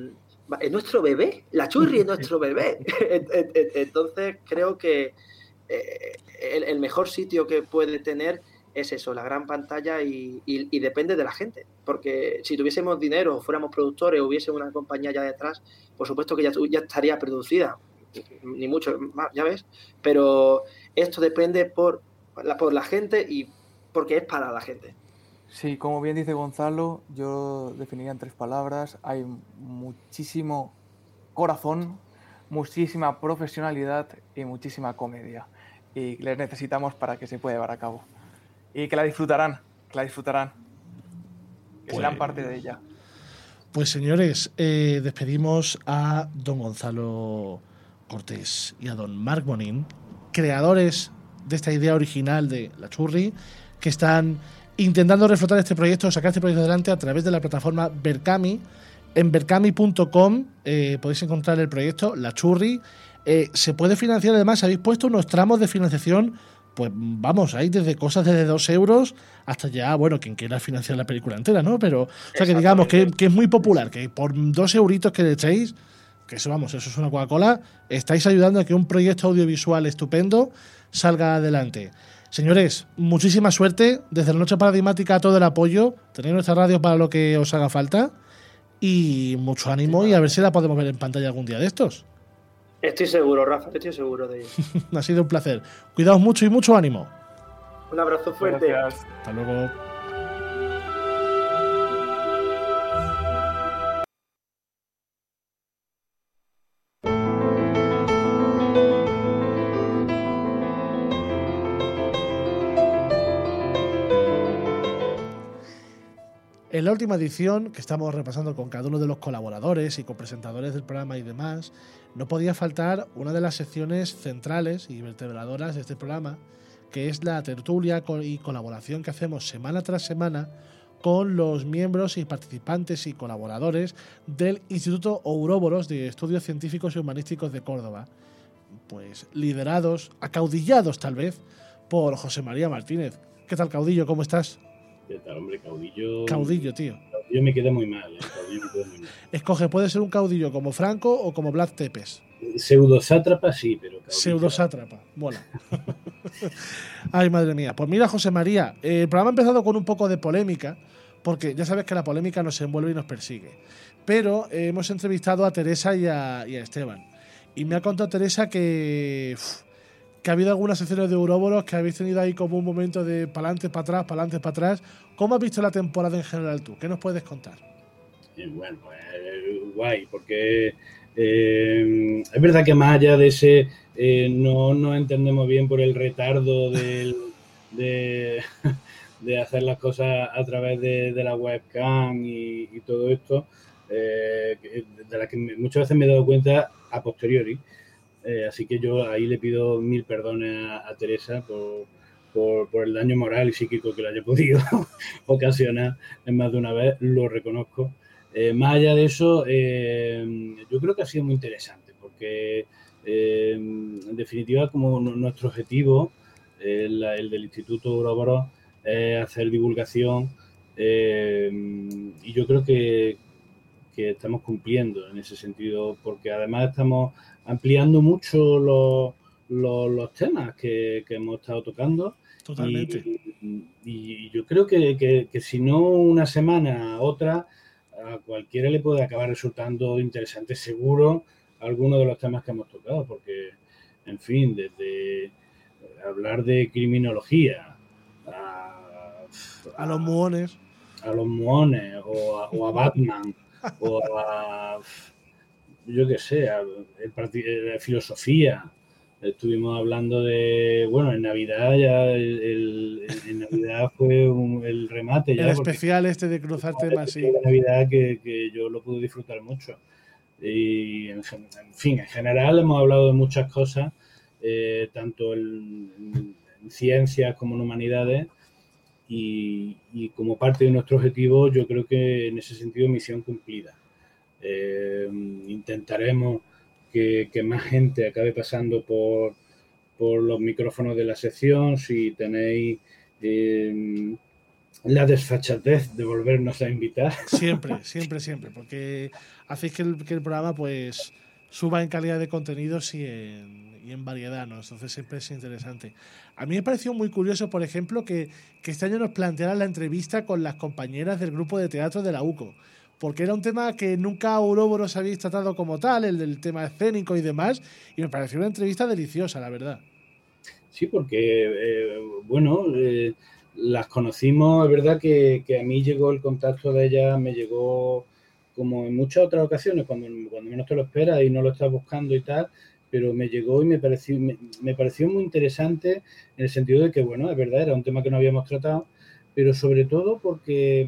es nuestro bebé, la Churri es nuestro bebé. Entonces creo que eh, el, el mejor sitio que puede tener es eso, la gran pantalla y, y, y depende de la gente, porque si tuviésemos dinero, fuéramos productores, hubiese una compañía ya detrás, por supuesto que ya, ya estaría producida, ni mucho más, ya ves, pero esto depende por la, por la gente y porque es para la gente. Sí, como bien dice Gonzalo, yo definiría en tres palabras, hay muchísimo corazón, muchísima profesionalidad y muchísima comedia, y les necesitamos para que se pueda llevar a cabo. Y que la disfrutarán, que la disfrutarán, que pues, serán parte de ella. Pues señores, eh, despedimos a don Gonzalo Cortés y a don Marc Bonin, creadores de esta idea original de La Churri, que están intentando reflotar este proyecto, sacar este proyecto adelante a través de la plataforma Berkami. En berkami punto com eh, podéis encontrar el proyecto La Churri. Eh, se puede financiar, además, habéis puesto unos tramos de financiación. Pues vamos, hay desde cosas desde dos euros hasta ya, bueno, quien quiera financiar la película entera, ¿no? Pero, o sea, que digamos que, que es muy popular, que por dos euritos que le echéis, que eso, vamos, eso es una Coca-Cola, estáis ayudando a que un proyecto audiovisual estupendo salga adelante. Señores, muchísima suerte, desde la Noche Paradigmática todo el apoyo, tenéis nuestra radio para lo que os haga falta y mucho ánimo y a ver si la podemos ver en pantalla algún día de estos. Estoy seguro, Rafa, estoy seguro de ello. Ha sido un placer. Cuidaos mucho y mucho ánimo. Un abrazo fuerte. Gracias. Hasta luego. En la última edición, que estamos repasando con cada uno de los colaboradores y copresentadores del programa y demás, no podía faltar una de las secciones centrales y vertebradoras de este programa, que es la tertulia y colaboración que hacemos semana tras semana con los miembros y participantes y colaboradores del Instituto Ouroboros de Estudios Científicos y Humanísticos de Córdoba, pues liderados, acaudillados tal vez, por José María Martínez. ¿Qué tal, caudillo? ¿Cómo estás? ¿Qué tal, hombre? Caudillo... Caudillo, tío. Caudillo me queda muy mal, ¿eh? Caudillo me queda muy mal. Escoge, puede ser un caudillo como Franco o como Blas Tepes. Pseudosátrapa sí, pero... Pseudosátrapa, mola. Ay, madre mía. Pues mira, José María, eh, el programa ha empezado con un poco de polémica, porque ya sabes que la polémica nos envuelve y nos persigue. Pero eh, hemos entrevistado a Teresa y a, y a Esteban. Y me ha contado Teresa que... Uf, que ha habido algunas secciones de Ouroboros que habéis tenido ahí como un momento de pa'lante, para atrás, pa'lante, para atrás. ¿Cómo has visto la temporada en general tú? ¿Qué nos puedes contar? Eh, bueno, pues eh, guay, porque eh, es verdad que más allá de ese eh, no nos entendemos bien por el retardo del, de, de hacer las cosas a través de, de la webcam y, y todo esto, eh, de la que muchas veces me he dado cuenta a posteriori. Eh, así que yo ahí le pido mil perdones a, a Teresa por, por, por el daño moral y psíquico que le haya podido ocasionar en más de una vez, lo reconozco. Eh, más allá de eso, eh, yo creo que ha sido muy interesante porque eh, en definitiva como nuestro objetivo, eh, la, el del Instituto Ouroboros, es hacer divulgación eh, y yo creo que, que estamos cumpliendo en ese sentido porque además estamos ampliando mucho los, los, los temas que, que hemos estado tocando. Totalmente. Y, y yo creo que, que, que si no una semana, otra, a cualquiera le puede acabar resultando interesante seguro algunos de los temas que hemos tocado, porque, en fin, desde hablar de criminología a, a, a los muones, a los muones o a, o a Batman o a... yo qué sé, de filosofía. Estuvimos hablando de, bueno, en Navidad ya, el, el, en Navidad fue un, el remate. Ya el especial este de cruzar temas, sí. De Navidad que, que yo lo pude disfrutar mucho. Y, en, en fin, en general hemos hablado de muchas cosas, eh, tanto en, en ciencias como en humanidades. Y, y como parte de nuestro objetivo, yo creo que en ese sentido misión cumplida. Eh, intentaremos que, que más gente acabe pasando por, por los micrófonos de la sección. Si tenéis eh, la desfachatez de volvernos a invitar. Siempre, siempre, siempre, porque hacéis que el, que el programa pues suba en calidad de contenidos y en, y en variedad, ¿no? Entonces siempre es interesante. A mí me pareció muy curioso, por ejemplo, que, que este año nos plantearan la entrevista con las compañeras del grupo de teatro de la U C O, porque era un tema que nunca Ouroboros habéis tratado como tal, el del tema escénico y demás, y me pareció una entrevista deliciosa, la verdad. Sí, porque, eh, bueno, eh, las conocimos, es verdad que, que a mí llegó el contacto de ellas, me llegó como en muchas otras ocasiones, cuando, cuando menos te lo esperas y no lo estás buscando y tal, pero me llegó y me pareció, me, me pareció muy interesante en el sentido de que, bueno, es verdad, era un tema que no habíamos tratado, pero sobre todo porque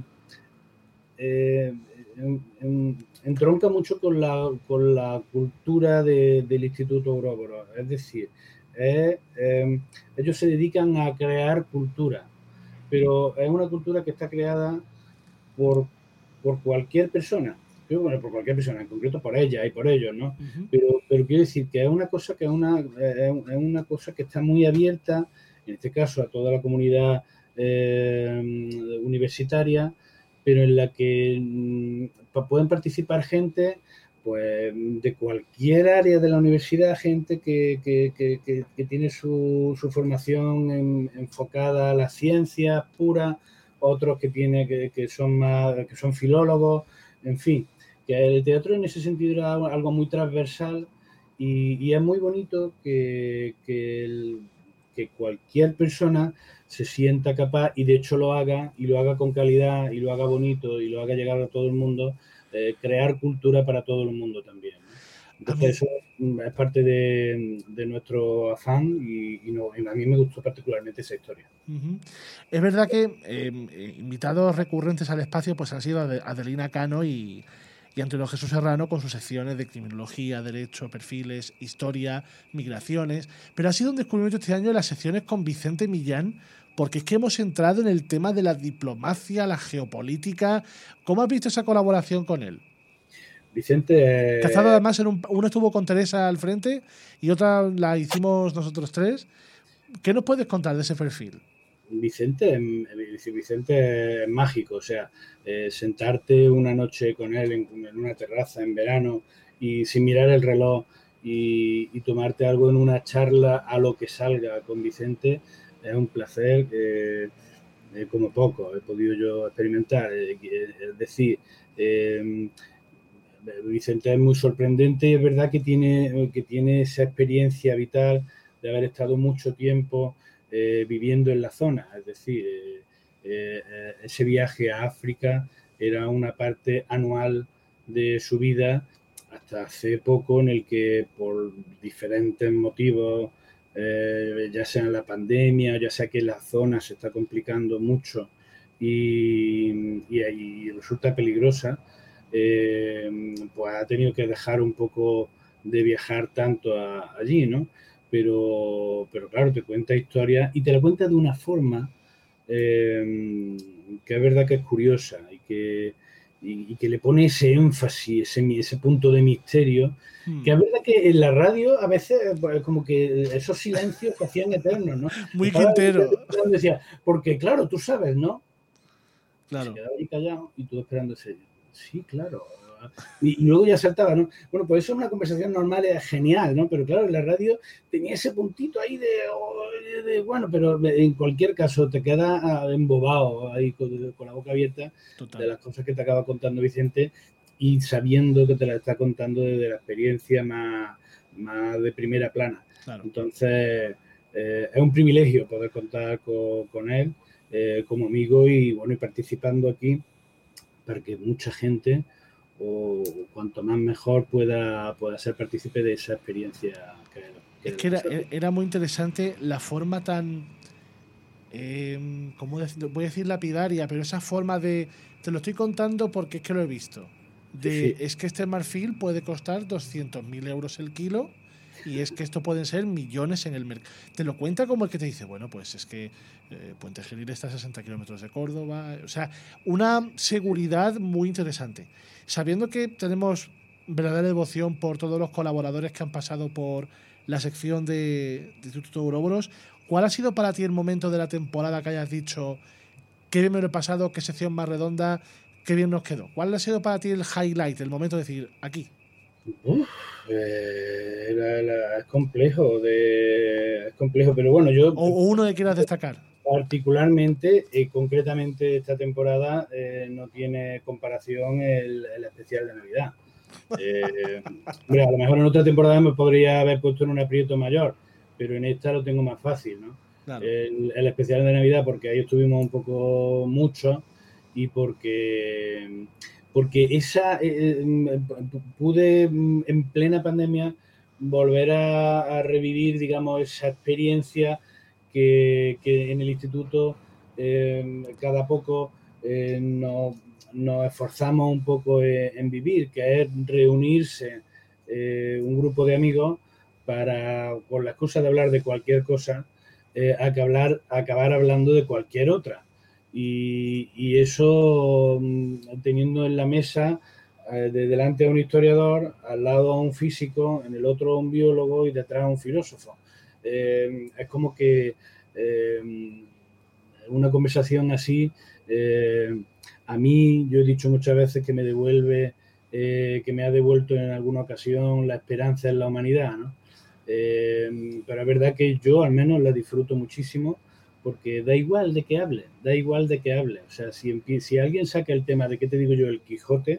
eh, en, en, entronca mucho con la, con la cultura de, del Instituto Ouroboros, es decir, eh, eh, ellos se dedican a crear cultura, pero es una cultura que está creada por, por cualquier persona, pero bueno, por cualquier persona, en concreto por ella y por ellos, ¿no? Uh-huh. Pero, pero quiero decir que es una cosa que es una, es una cosa que está muy abierta, en este caso a toda la comunidad eh, universitaria, pero en la que mm, pueden participar gente pues de cualquier área de la universidad, gente que, que, que, que, que tiene su, su formación en, enfocada a las ciencias puras, otros que tiene que, que son más, que son filólogos, en fin, que el teatro en ese sentido era algo muy transversal y, y es muy bonito que, que, el, que cualquier persona se sienta capaz y de hecho lo haga y lo haga con calidad y lo haga bonito y lo haga llegar a todo el mundo, eh, crear cultura para todo el mundo también, ¿no? Entonces eso es parte de, de nuestro afán y, y, no, y a mí me gustó particularmente esa historia. Uh-huh. Es verdad que eh, invitados recurrentes al espacio pues han sido Adelina Cano y, y Antonio Jesús Serrano con sus secciones de criminología, derecho, perfiles, historia, migraciones, pero ha sido un descubrimiento este año las secciones con Vicente Millán, porque es que hemos entrado en el tema de la diplomacia, la geopolítica. ¿Cómo has visto esa colaboración con él? Vicente... Que ha estado además en un, uno estuvo con Teresa al frente y otra la hicimos nosotros tres. ¿Qué nos puedes contar de ese perfil? Vicente, Vicente es mágico, o sea, eh, sentarte una noche con él en, en una terraza en verano y sin mirar el reloj y, y tomarte algo en una charla a lo que salga con Vicente es un placer eh, eh, como poco he podido yo experimentar. Eh, es decir, eh, Vicente es muy sorprendente y es verdad que tiene, que tiene esa experiencia vital de haber estado mucho tiempo eh, viviendo en la zona. Es decir, eh, eh, ese viaje a África era una parte anual de su vida hasta hace poco, en el que por diferentes motivos, eh, ya sea la pandemia, ya sea que la zona se está complicando mucho y, y, y resulta peligrosa, Eh, pues ha tenido que dejar un poco de viajar tanto a, allí, ¿no? Pero, pero claro, te cuenta historias y te la cuenta de una forma eh, que es verdad que es curiosa y que, y, y que le pone ese énfasis, ese, ese punto de misterio, hmm. que es verdad que en la radio a veces pues, como que esos silencios se hacían eternos, ¿no? Muy Quintero. Decía, porque claro, tú sabes, ¿no? Claro. Se quedaba ahí callado y tú esperando ese... Sí, claro. Y, y luego ya saltaba, ¿no? Bueno, pues eso es una conversación normal, es genial, ¿no? Pero claro, en la radio tenía ese puntito ahí de, de, de bueno, pero en cualquier caso te quedas embobado ahí con, con la boca abierta. Total. De las cosas que te acaba contando Vicente y sabiendo que te la está contando desde la experiencia más, más de primera plana. Claro. Entonces, eh, es un privilegio poder contar con, con él eh, como amigo y, bueno, y participando aquí para que mucha gente, o cuanto más mejor, pueda, pueda ser partícipe de esa experiencia. Que, que es que era, era muy interesante la forma tan, eh, ¿cómo decir? Voy a decir lapidaria, pero esa forma de, te lo estoy contando porque es que lo he visto. De, sí, sí. Es que este marfil puede costar doscientos mil euros el kilo y es que esto pueden ser millones en el mercado. Te lo cuenta como el que te dice, bueno, pues es que eh, Puente Genil está a sesenta kilómetros de Córdoba. O sea, una seguridad muy interesante. Sabiendo que tenemos verdadera devoción por todos los colaboradores que han pasado por la sección de, de Instituto Ouroboros, ¿cuál ha sido para ti el momento de la temporada que hayas dicho, qué bien me lo he pasado, qué sección más redonda, qué bien nos quedó. ¿Cuál ha sido para ti el highlight, el momento de decir, aquí? Uf, eh, la, la, es complejo, de, es complejo, pero bueno, yo... O, o uno que quieras destacar. Particularmente, eh, concretamente esta temporada, eh, no tiene comparación el, el especial de Navidad. Eh, hombre, a lo mejor en otra temporada me podría haber puesto en un aprieto mayor, pero en esta lo tengo más fácil, ¿no? Claro. El, el especial de Navidad, porque ahí estuvimos un poco mucho y porque, porque esa eh, pude en plena pandemia volver a, a revivir, digamos, esa experiencia que, que en el instituto eh, cada poco eh, nos, nos esforzamos un poco en, en vivir, que es reunirse eh, un grupo de amigos para, con la excusa de hablar de cualquier cosa, eh, acabar, acabar hablando de cualquier otra. Y, y eso teniendo en la mesa eh, de delante a un historiador, al lado a un físico, en el otro a un biólogo y detrás a un filósofo. Eh, es como que eh, una conversación así, eh, a mí, yo he dicho muchas veces que me devuelve, eh, que me ha devuelto en alguna ocasión la esperanza en la humanidad, ¿no? Eh, pero es verdad que yo al menos la disfruto muchísimo porque da igual de que hable, da igual de que hable. O sea, si, si alguien saca el tema de, ¿qué te digo yo?, el Quijote,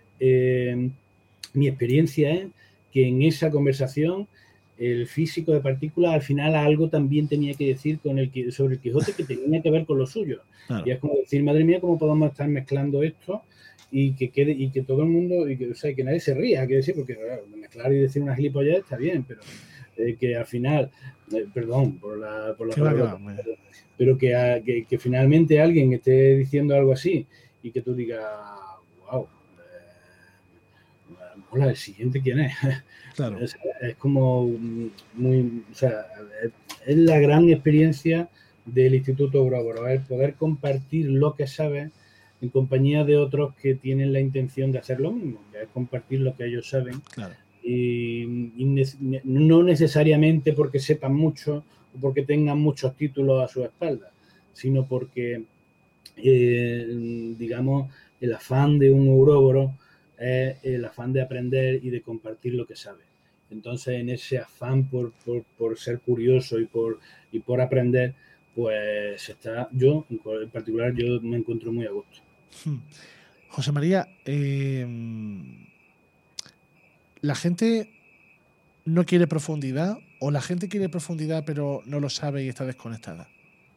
eh, mi experiencia es que en esa conversación el físico de partículas al final algo también tenía que decir con el, sobre el Quijote que tenía que ver con lo suyo. Claro. Y es como decir, madre mía, ¿cómo podemos estar mezclando esto y que quede y que todo el mundo, y que, o sea, que nadie se ría, que decir, porque claro, mezclar y decir una gilipollez está bien, pero eh, que al final, eh, perdón por la, por la palabra, va, pero, pero que, a, que, que finalmente alguien esté diciendo algo así y que tú digas, wow, eh, hola, el siguiente quién es. Claro. Es, es como muy, o sea, es la gran experiencia del Instituto Ouroboros, el poder compartir lo que sabes en compañía de otros que tienen la intención de hacer lo mismo, que es compartir lo que ellos saben. Claro. Y, y ne no necesariamente porque sepan mucho o porque tengan muchos títulos a su espalda, sino porque, eh, digamos, el afán de un ouróboro es el afán de aprender y de compartir lo que sabe. Entonces, en ese afán por, por, por ser curioso y por, y por aprender, pues está, yo, en particular, yo me encuentro muy a gusto. José María, eh, ¿la gente no quiere profundidad o la gente quiere profundidad pero no lo sabe y está desconectada?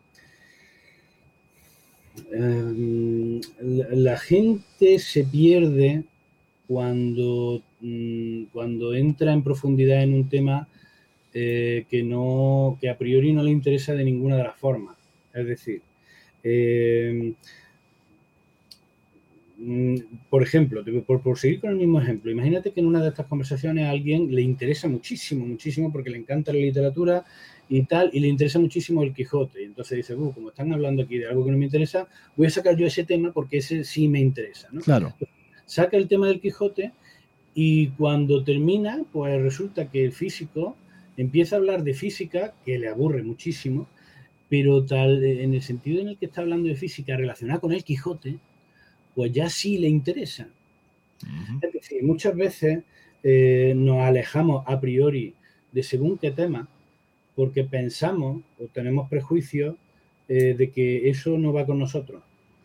Eh, la, la gente se pierde cuando, cuando entra en profundidad en un tema eh, que, no, que a priori no le interesa de ninguna de las formas. Es decir, eh, por ejemplo, por, por seguir con el mismo ejemplo, imagínate que en una de estas conversaciones a alguien le interesa muchísimo, muchísimo, porque le encanta la literatura y tal, y le interesa muchísimo el Quijote. Y entonces dice, uh, como están hablando aquí de algo que no me interesa, voy a sacar yo ese tema porque ese sí me interesa, ¿no? Claro. Saca el tema del Quijote y cuando termina, pues resulta que el físico empieza a hablar de física, que le aburre muchísimo, pero tal en el sentido en el que está hablando de física relacionada con el Quijote, pues ya sí le interesa. Uh-huh. Es decir, muchas veces eh, nos alejamos a priori de según qué tema porque pensamos o tenemos prejuicios eh, de que eso no va con nosotros.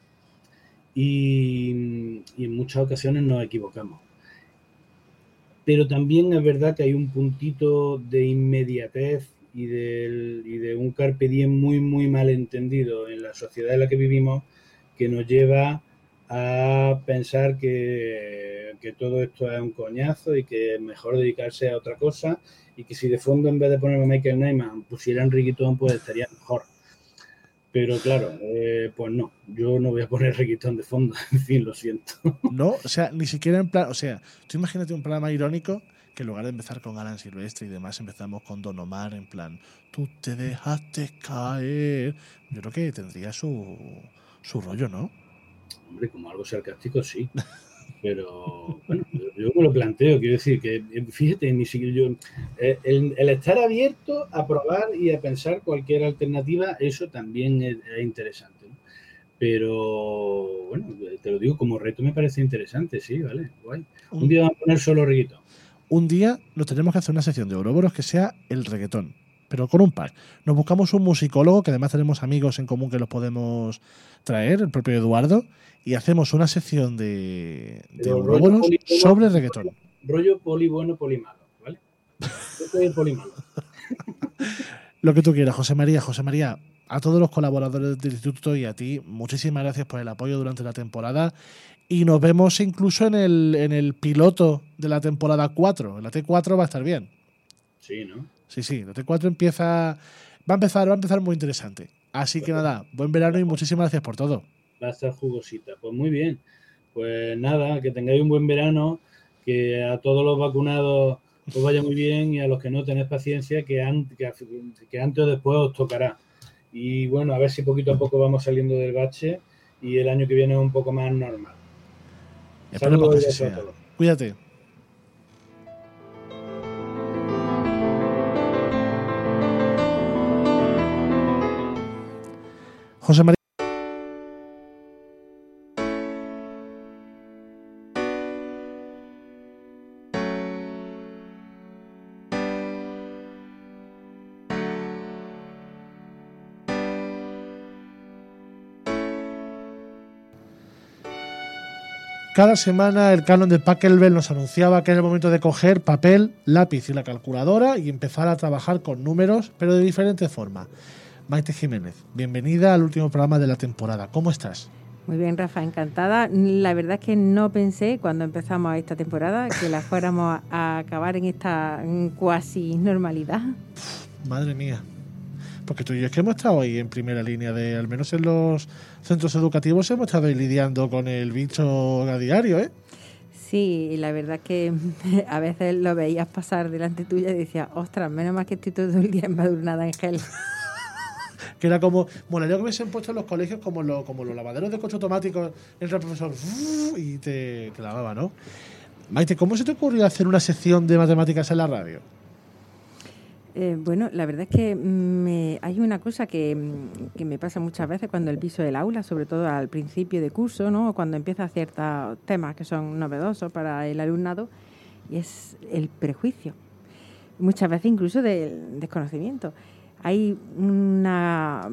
Y, y en muchas ocasiones nos equivocamos. Pero también es verdad que hay un puntito de inmediatez y, del, y de un carpe diem muy, muy mal entendido en la sociedad en la que vivimos que nos lleva a pensar que, que todo esto es un coñazo y que es mejor dedicarse a otra cosa y que si de fondo en vez de ponerme Michael Nyman pusieran reggaetón pues estaría mejor. Pero claro, eh, pues no, yo no voy a poner reggaetón de fondo, en fin, lo siento. No, o sea, ni siquiera en plan, o sea, tú imagínate un programa irónico que en lugar de empezar con Alan Silvestre y demás empezamos con Don Omar en plan, tú te dejaste caer. Yo creo que tendría su, su rollo, ¿no? Hombre, como algo sarcástico, sí. Pero, bueno, yo, yo me lo planteo, quiero decir que, fíjate, ni siquiera yo, eh, el, el estar abierto a probar y a pensar cualquier alternativa, eso también es, es interesante, ¿no? Pero, bueno, te lo digo, como reto me parece interesante, sí, vale, guay. Un día vamos a poner solo reggaetón. Un día nos tenemos que hacer una sección de Ouroboros que sea el reggaetón, pero con un pack. Nos buscamos un musicólogo, que además tenemos amigos en común que los podemos traer, el propio Eduardo, y hacemos una sección de, de Ouroboros sobre reggaetón. Rollo poli bueno, poli malo, ¿vale? Yo soy el poli malo. Lo que tú quieras, José María. José María, a todos los colaboradores del instituto y a ti, muchísimas gracias por el apoyo durante la temporada. Y nos vemos incluso en el, en el piloto de la temporada cuatro. La T cuatro va a estar bien. Sí, ¿no? Sí, sí, la T cuatro empieza, va a empezar, va a empezar muy interesante. Así que nada, buen verano y muchísimas gracias por todo. Va a estar jugosita. Pues muy bien. Pues nada, que tengáis un buen verano, que a todos los vacunados os vaya muy bien y a los que no tenéis paciencia, que, an, que, que antes o después os tocará. Y bueno, a ver si poquito a poco vamos saliendo del bache y el año que viene es un poco más normal. Esperemos que así sea. Cuídate. José María. Cada semana el canon de Pachelbel nos anunciaba que era el momento de coger papel, lápiz y la calculadora y empezar a trabajar con números, pero de diferente forma. Maite Jiménez, bienvenida al último programa de la temporada. ¿Cómo estás? Muy bien, Rafa, encantada. La verdad es que no pensé cuando empezamos esta temporada que la fuéramos a acabar en esta cuasi normalidad. Madre mía. Porque tú y yo es que hemos estado ahí en primera línea de, al menos en los centros educativos, hemos estado ahí lidiando con el bicho a diario, ¿eh? Sí, y la verdad es que a veces lo veías pasar delante tuya y decías, ostras, menos mal que estoy todo el día embadurnada en gel. Que era como, molaría que hubiesen puesto en los colegios como, lo, como los lavaderos de coche automáticos, entra el profesor y te, te lavaba, ¿no? Maite, ¿cómo se te ocurrió hacer una sección de matemáticas en la radio? Eh, bueno, la verdad es que me, hay una cosa que, que me pasa muchas veces cuando el piso del aula, sobre todo al principio de curso, ¿no? Cuando empieza ciertos temas que son novedosos para el alumnado, y es el prejuicio. Muchas veces incluso del desconocimiento. Hay una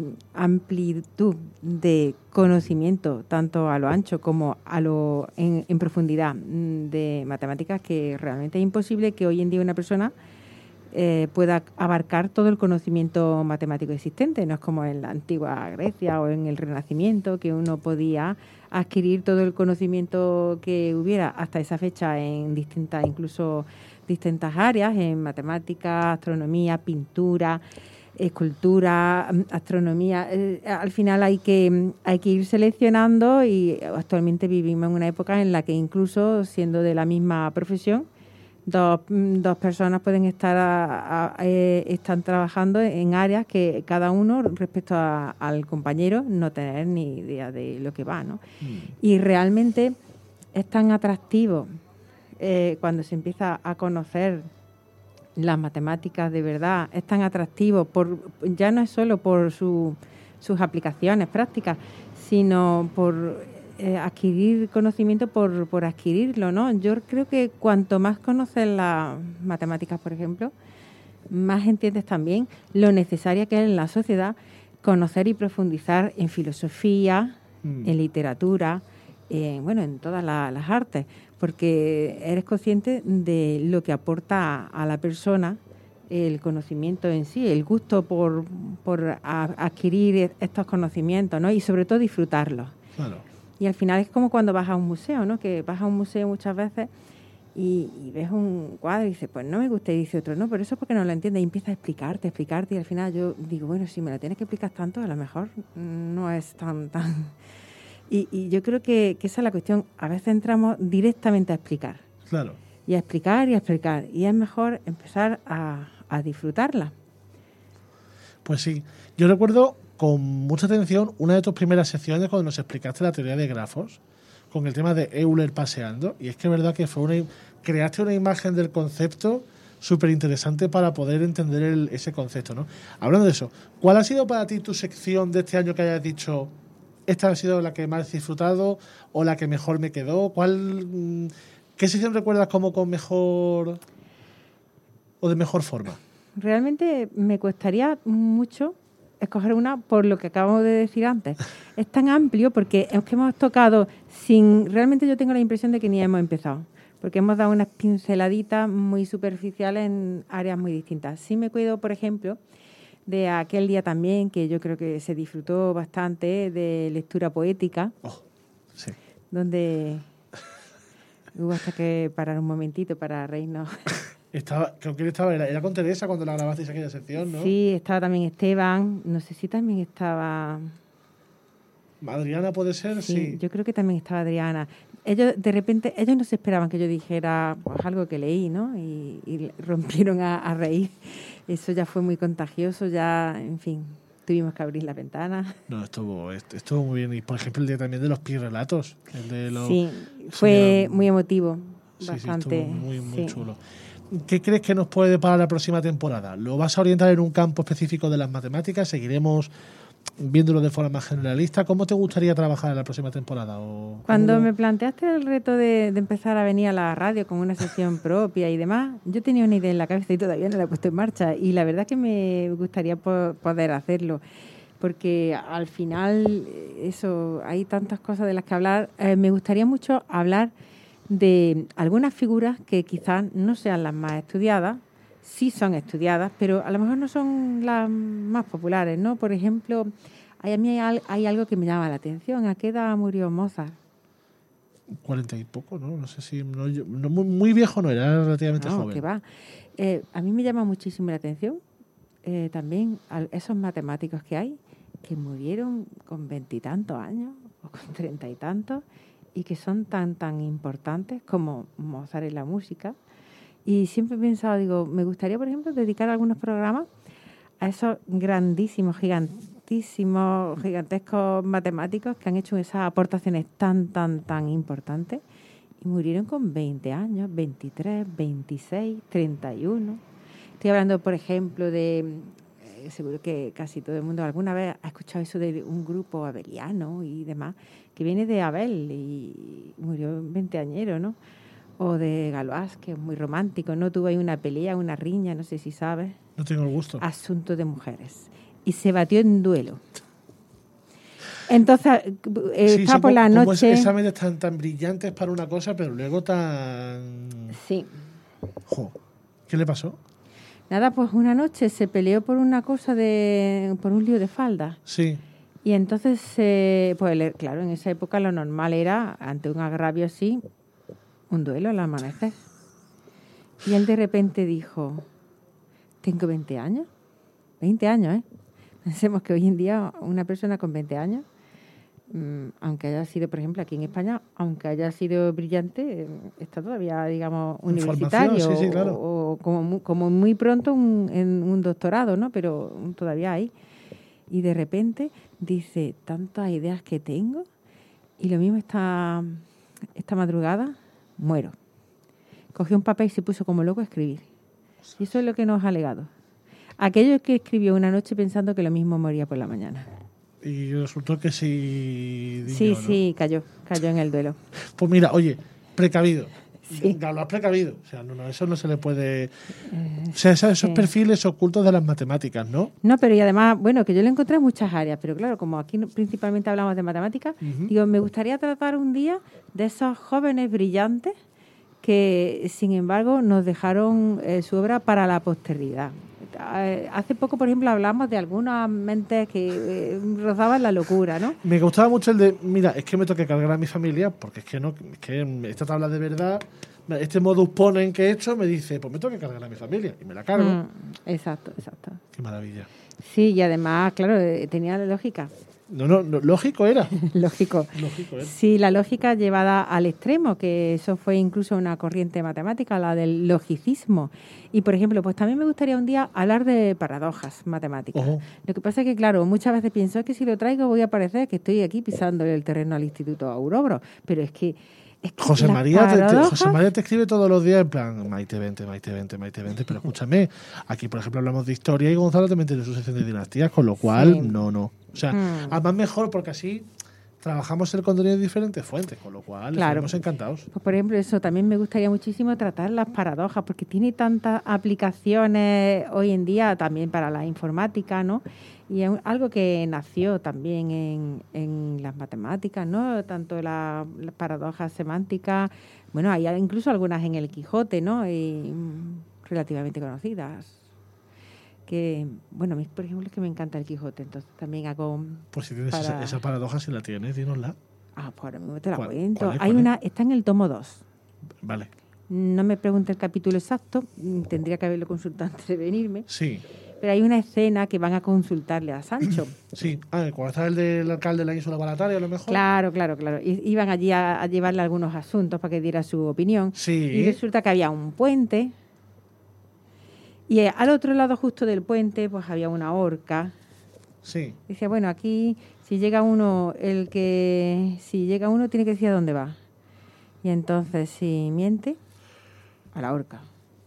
amplitud de conocimiento, tanto a lo ancho como a lo en, en profundidad de matemáticas, que realmente es imposible que hoy en día una persona Eh, pueda abarcar todo el conocimiento matemático existente. No es como en la antigua Grecia o en el Renacimiento, que uno podía adquirir todo el conocimiento que hubiera hasta esa fecha en distintas, incluso distintas áreas, en matemáticas, astronomía, pintura, escultura, astronomía. Eh, al final hay que, hay que ir seleccionando, y actualmente vivimos en una época en la que incluso siendo de la misma profesión, Dos, dos personas pueden estar a, a, a, eh, están trabajando en áreas que cada uno, respecto a, al compañero, no tener ni idea de lo que va, ¿no? Mm. Y realmente es tan atractivo eh, cuando se empieza a conocer las matemáticas de verdad, es tan atractivo, por ya no es solo por su, sus aplicaciones prácticas, sino por Eh, adquirir conocimiento por, por adquirirlo, ¿no? Yo creo que cuanto más conoces las matemáticas, por ejemplo, más entiendes también lo necesaria que es en la sociedad conocer y profundizar en filosofía, mm. en literatura, en, bueno, en todas la, las artes, porque eres consciente de lo que aporta a, a la persona el conocimiento en sí, el gusto por, por a, adquirir estos conocimientos, ¿no? Y sobre todo disfrutarlos. Claro. Y al final es como cuando vas a un museo, ¿no? Que vas a un museo muchas veces y, y ves un cuadro y dices, pues no me gusta, y dice otro, no, pero eso es porque no lo entiendes, y empieza a explicarte, a explicarte, y al final yo digo, bueno, si me lo tienes que explicar tanto, a lo mejor no es tan... tan... Y, y yo creo que, que esa es la cuestión. A veces entramos directamente a explicar. Claro. Y a explicar y a explicar. Y es mejor empezar a, a disfrutarla. Pues sí. Yo recuerdo con mucha atención una de tus primeras secciones cuando nos explicaste la teoría de grafos, con el tema de Euler paseando, y es que es verdad que fue una, creaste una imagen del concepto súper interesante para poder entender el, ese concepto, ¿no? Hablando de eso, ¿cuál ha sido para ti tu sección de este año que hayas dicho, esta ha sido la que más he disfrutado o la que mejor me quedó? ¿Cuál, mm, ¿Qué sesión recuerdas como con mejor o de mejor forma? Realmente me costaría mucho escoger una por lo que acabo de decir antes. Es tan amplio porque es que hemos tocado sin... Realmente yo tengo la impresión de que ni hemos empezado, porque hemos dado unas pinceladitas muy superficiales en áreas muy distintas. Sí me cuido, por ejemplo, de aquel día también, que yo creo que se disfrutó bastante, de lectura poética, Oh, sí. donde hubo hasta que parar un momentito para reírnos. Estaba, creo que él estaba, era, era con Teresa cuando la grabasteis aquella sección, ¿no? Sí, estaba también Esteban, no sé si también estaba... Adriana puede ser, sí. Sí, yo creo que también estaba Adriana. Ellos, de repente, ellos no se esperaban que yo dijera pues, algo que leí, ¿no? Y, y rompieron a, a reír. Eso ya fue muy contagioso, ya, en fin, tuvimos que abrir la ventana. No, estuvo, estuvo muy bien. Y, por ejemplo, el día también de los pirrelatos. El de los, Sí, fue sí, muy emotivo, sí, bastante. Sí, estuvo muy, muy sí. chulo. ¿Qué crees que nos puede deparar la próxima temporada? ¿Lo vas a orientar en un campo específico de las matemáticas? ¿Seguiremos viéndolo de forma más generalista? ¿Cómo te gustaría trabajar en la próxima temporada? ¿O Cuando cómo... me planteaste el reto de, de empezar a venir a la radio con una sección propia y demás, yo tenía una idea en la cabeza y todavía no la he puesto en marcha. Y la verdad es que me gustaría po- poder hacerlo, porque al final eso hay tantas cosas de las que hablar. Eh, me gustaría mucho hablar de algunas figuras que quizás no sean las más estudiadas, sí son estudiadas, pero a lo mejor no son las más populares, ¿no? Por ejemplo, hay, a mí hay, al- hay algo que me llama la atención. ¿A qué edad murió Mozart? Cuarenta y poco, ¿no? No sé si... No, yo- no, muy, muy viejo no era, era relativamente No, joven. que va. Eh, a mí me llama muchísimo la atención eh, también a esos matemáticos que hay que murieron con veintitantos años o con treinta y tantos y que son tan, tan importantes como Mozart en la música. Y siempre he pensado, digo, me gustaría, por ejemplo, dedicar algunos programas a esos grandísimos, gigantísimos, gigantescos matemáticos que han hecho esas aportaciones tan, tan, tan importantes y murieron con veinte años, veintitrés, veintiséis, treinta y uno. Estoy hablando, por ejemplo, de... eh, seguro que casi todo el mundo alguna vez ha escuchado eso de un grupo abeliano y demás, que viene de Abel y murió veinteañero, ¿no? O de Galois, que es muy romántico, ¿no? Tuvo ahí una pelea, una riña, no sé si sabes. No tengo el gusto. Asunto de mujeres. Y se batió en duelo. Entonces, eh, Sí, está son por como- la como noche... esos exámenes tan, tan brillantes para una cosa, pero luego tan... Sí. Jo, ¿qué le pasó? Nada, pues una noche se peleó por una cosa de... por un lío de falda. Sí. Y entonces, eh, pues le- claro, en esa época lo normal era, ante un agravio así, un duelo al amanecer. Y él de repente dijo, tengo veinte años. veinte años, ¿eh? Pensemos que hoy en día una persona con veinte años, mmm, aunque haya sido, por ejemplo, aquí en España, aunque haya sido brillante, eh, está todavía, digamos, En universitario. formación, sí, sí, claro. O, o como, mu- como muy pronto un, en un doctorado, ¿no? Pero todavía hay. Y de repente dice, tantas ideas que tengo, y lo mismo esta, esta madrugada, muero. Cogió un papel y se puso como loco a escribir. Y eso es lo que nos ha legado. Aquello que escribió una noche pensando que lo mismo moría por la mañana. Y resultó que sí... Sí, digo, ¿no? sí, cayó, cayó en el duelo. Pues mira, oye, precavido. Sí. Galois precavido. O sea, no, no, eso no se le puede... O sea, esos, esos sí. perfiles ocultos de las matemáticas, ¿no? No, pero y además, bueno, que yo lo encontré en muchas áreas, pero claro, como aquí no- principalmente hablamos de matemáticas, Ujú. digo, me gustaría tratar un día de esos jóvenes brillantes que, sin embargo, nos dejaron eh, su obra para la posteridad. Eh, Hace poco, por ejemplo, hablamos de algunas mentes que eh, rozaban la locura, ¿no? Me gustaba mucho el de, mira, es que me toca cargar a mi familia, porque es que no, es que esta tabla de verdad, este modus ponen que he hecho, me dice, pues me toca cargar a mi familia, y me la cargo. Mm, exacto, exacto. Qué maravilla. Sí, y además, claro, eh, tenía la lógica. No, no, no, lógico era. Lógico. Lógico era. Sí, la lógica llevada al extremo, que eso fue incluso una corriente matemática, la del logicismo. Y, por ejemplo, pues también me gustaría un día hablar de paradojas matemáticas. Ojo. Lo que pasa es que, claro, muchas veces pienso es que si lo traigo voy a parecer que estoy aquí pisando el terreno al Instituto Aurobro, pero es que... Es que José las María, te, te- paradojas- José María te escribe todos los días en plan, Maite, vente, Maite, vente, Maite, vente, pero escúchame, aquí por ejemplo hablamos de historia y Gonzalo también tiene su sección de dinastías, con lo cual, Sí. no, no. O sea, Hmm. además mejor porque así trabajamos el contenido de diferentes fuentes, con lo cual Claro. estamos encantados. Pues, por ejemplo, eso también me gustaría muchísimo tratar las paradojas, porque tiene tantas aplicaciones hoy en día también para la informática, ¿no? Y es un- algo que nació también en, en las matemáticas, ¿no? Tanto la- las paradojas semánticas, bueno, hay incluso algunas en el Quijote, ¿no? Y, mm, relativamente conocidas. Que, bueno, a mí, por ejemplo, es que me encanta el Quijote, entonces también hago... Pues si tienes Para- esa, esa paradoja, si la tienes, dínosla. Ah, pues ahora mismo te la ¿Cuál- cuento. cuál es, Hay cuál es? una, está en el tomo dos. Vale. No me pregunte el capítulo exacto, mm, tendría que haberlo consultado antes de venirme, Sí, pero hay una escena que van a consultarle a Sancho. sí. Ah, cuando está el del alcalde de la isla Balataria, a lo mejor. Claro, claro, claro. I- Iban allí a, a llevarle algunos asuntos para que diera su opinión. Sí. Y resulta que había un puente y eh, al otro lado justo del puente pues había una horca. Sí. Decía, bueno, aquí si llega uno, el que si llega uno tiene que decir a dónde va. Y entonces si miente, a la horca.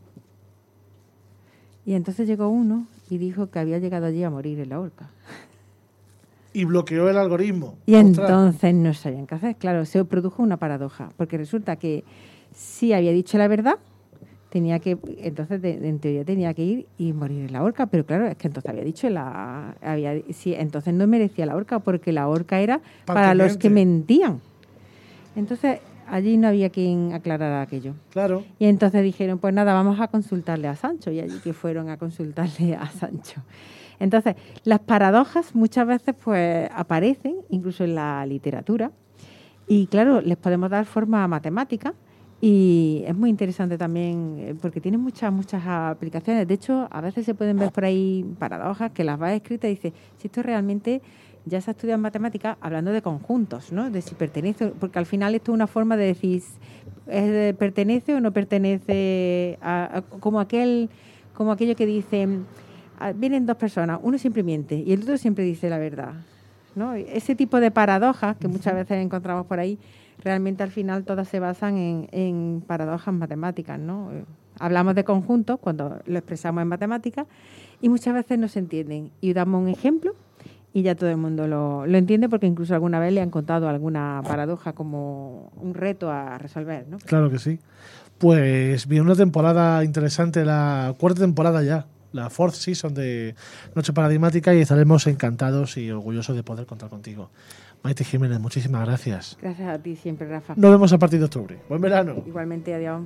Y entonces llegó uno y dijo que había llegado allí a morir en la horca. Y bloqueó el algoritmo. Y Ostras. entonces no sabían qué hacer. Claro, se produjo una paradoja, porque resulta que si había dicho la verdad, tenía que, entonces de- de- en teoría tenía que ir y morir en la horca, pero claro, es que entonces había dicho la, había, sí, entonces no merecía la horca, porque la horca era Para para que los que miente. mentían. Entonces allí no había quien aclarara aquello. Claro. Y entonces dijeron, pues nada, vamos a consultarle a Sancho. Y allí que fueron a consultarle a Sancho. Entonces, las paradojas muchas veces pues aparecen, incluso en la literatura. Y claro, les podemos dar forma matemática. Y es muy interesante también eh, porque tiene muchas, muchas aplicaciones. De hecho, a veces se pueden ver por ahí paradojas que las va escritas y dice, si esto realmente ya se ha estudiado en matemáticas hablando de conjuntos, ¿no? De si pertenece, porque al final esto es una forma de decir, ¿es, pertenece o no pertenece a, a- como aquel, como aquello que dice, ah, vienen dos personas, uno siempre miente y el otro siempre dice la verdad, ¿no? Ese tipo de paradojas que muchas veces encontramos por ahí, realmente al final todas se basan en, en paradojas matemáticas, ¿no? Eh, Hablamos de conjuntos cuando lo expresamos en matemáticas y muchas veces no se entienden. Y damos un ejemplo y ya todo el mundo lo, lo entiende, porque incluso alguna vez le han contado alguna paradoja como un reto a resolver, ¿no? Claro que sí. Pues viene una temporada interesante, la cuarta temporada ya, la fourth season de Noche Paradigmática, y estaremos encantados y orgullosos de poder contar contigo. Maite Jiménez, muchísimas gracias. Gracias a ti siempre, Rafa. Nos vemos a partir de octubre. Buen verano. Igualmente, adiós.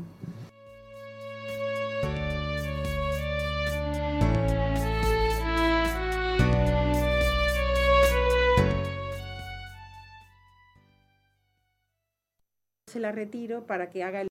Se la retiro para que haga el...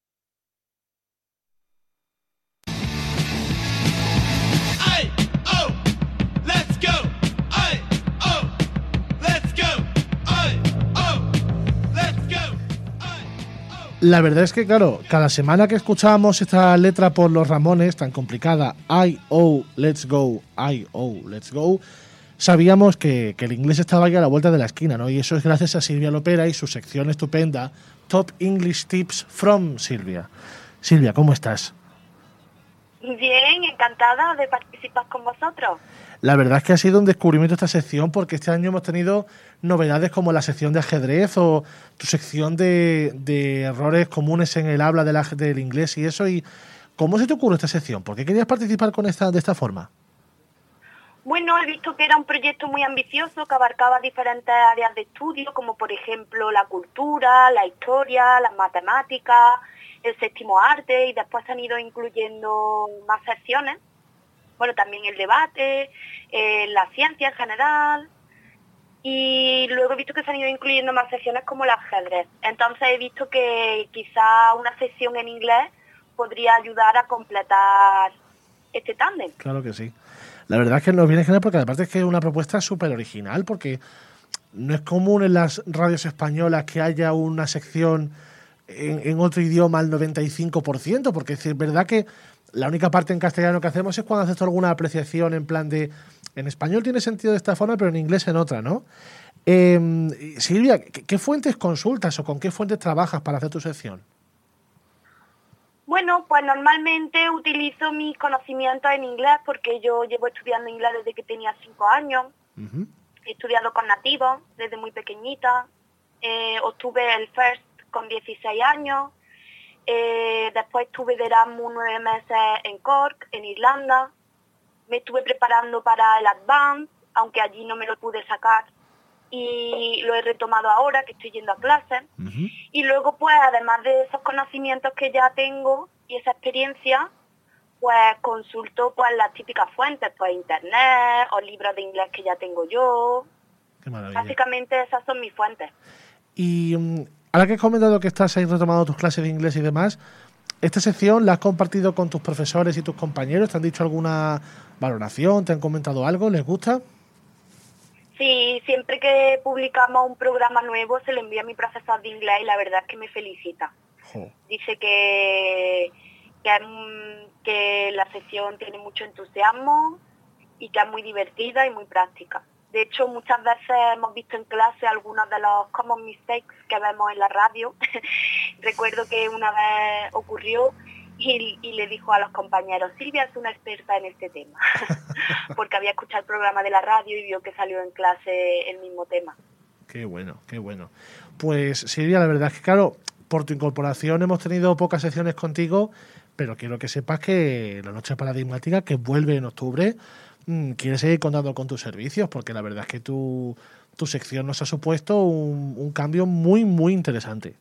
Ay, oh, let's go. Ay, oh, let's go. Ay, oh, let's go. Ay, oh. La verdad es que, claro, cada semana que escuchábamos esta letra por los Ramones, tan complicada, I, oh, let's go, I, oh, let's go, sabíamos que, que el inglés estaba aquí a la vuelta de la esquina, ¿no? Y eso es gracias a Silvia Lopera y su sección estupenda, Top English Tips from Silvia. Silvia, ¿cómo estás? Bien, encantada de participar con vosotros. La verdad es que ha sido un descubrimiento esta sección, porque este año hemos tenido novedades como la sección de ajedrez o tu sección de, de errores comunes en el habla del, aj- del inglés y eso. Y ¿cómo se te ocurre esta sección? ¿Por qué querías participar con esta, de esta forma? Bueno, he visto que era un proyecto muy ambicioso que abarcaba diferentes áreas de estudio, como por ejemplo la cultura, la historia, las matemáticas, el séptimo arte, y después se han ido incluyendo más secciones. Bueno, también el debate, eh, la ciencia en general, y luego he visto que se han ido incluyendo más secciones como el ajedrez. Entonces he visto que quizá una sección en inglés podría ayudar a completar este tándem. Claro que sí. La verdad es que nos viene genial, porque aparte es que es una propuesta súper original, porque no es común en las radios españolas que haya una sección en, en otro idioma al noventa y cinco por ciento, porque es verdad que la única parte en castellano que hacemos es cuando haces tú alguna apreciación en plan de, en español tiene sentido de esta forma, pero en inglés en otra, ¿no? Eh, Silvia, ¿qué, qué fuentes consultas o con qué fuentes trabajas para hacer tu sección? Bueno, pues normalmente utilizo mis conocimientos en inglés porque yo llevo estudiando inglés desde que tenía cinco años. Uh-huh. He estudiado con nativos desde muy pequeñita. eh, obtuve el First con dieciséis años, eh, después estuve de Erasmus nueve meses en Cork, en Irlanda, me estuve preparando para el Advance, aunque allí no me lo pude sacar, y lo he retomado ahora, que estoy yendo a clases. Ujú. Y luego, pues, además de esos conocimientos que ya tengo y esa experiencia, pues consulto pues las típicas fuentes, pues internet o libros de inglés que ya tengo yo. Qué maravilla. Básicamente esas son mis fuentes. Y mm, ahora que has comentado que estás ahí retomando tus clases de inglés y demás, ¿esta sección la has compartido con tus profesores y tus compañeros? ¿Te han dicho alguna valoración? ¿Te han comentado algo? ¿Les gusta? Sí, siempre que publicamos un programa nuevo se lo envía a mi profesor de inglés y la verdad es que me felicita. Jo. Dice que, que, es, mm, que la sección tiene mucho entusiasmo y que es muy divertida y muy práctica. De hecho, muchas veces hemos visto en clase algunos de los common mistakes que vemos en la radio. Recuerdo que una vez ocurrió y, y le dijo a los compañeros, Silvia es una experta en este tema, porque había escuchado el programa de la radio y vio que salió en clase el mismo tema. Qué bueno, qué bueno. Pues Silvia, la verdad es que claro, por tu incorporación hemos tenido pocas secciones contigo, pero quiero que sepas que la Noche Paradigmática, que vuelve en octubre, mmm, quieres seguir contando con tus servicios, porque la verdad es que tu, tu sección nos ha supuesto un, un cambio muy, muy interesante.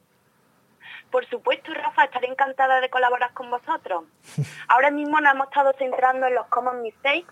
Por supuesto, Rafa, estaré encantada de colaborar con vosotros. Ahora mismo nos hemos estado centrando en los common mistakes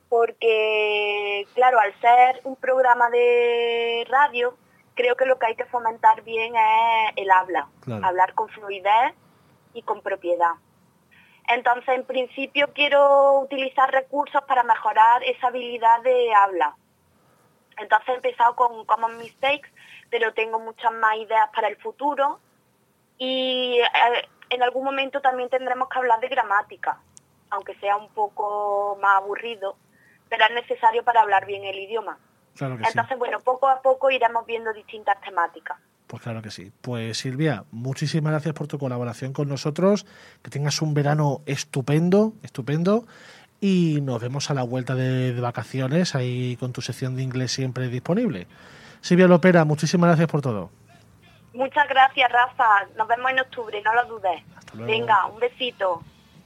porque, claro, al ser un programa de radio, creo que lo que hay que fomentar bien es el habla, Claro. hablar con fluidez y con propiedad. Entonces, en principio, quiero utilizar recursos para mejorar esa habilidad de habla. Entonces, he empezado con common mistakes, pero tengo muchas más ideas para el futuro. Y eh, en algún momento también tendremos que hablar de gramática, aunque sea un poco más aburrido, pero es necesario para hablar bien el idioma. Claro que sí. Entonces, bueno, poco a poco iremos viendo distintas temáticas. Pues claro que sí. Pues Silvia, muchísimas gracias por tu colaboración con nosotros. Que tengas un verano estupendo, estupendo. Y nos vemos a la vuelta de, de vacaciones, ahí con tu sección de inglés siempre disponible. Silvia Lopera, muchísimas gracias por todo. Muchas gracias, Rafa. Nos vemos en octubre, no lo dudes. Hasta luego. Venga, un besito.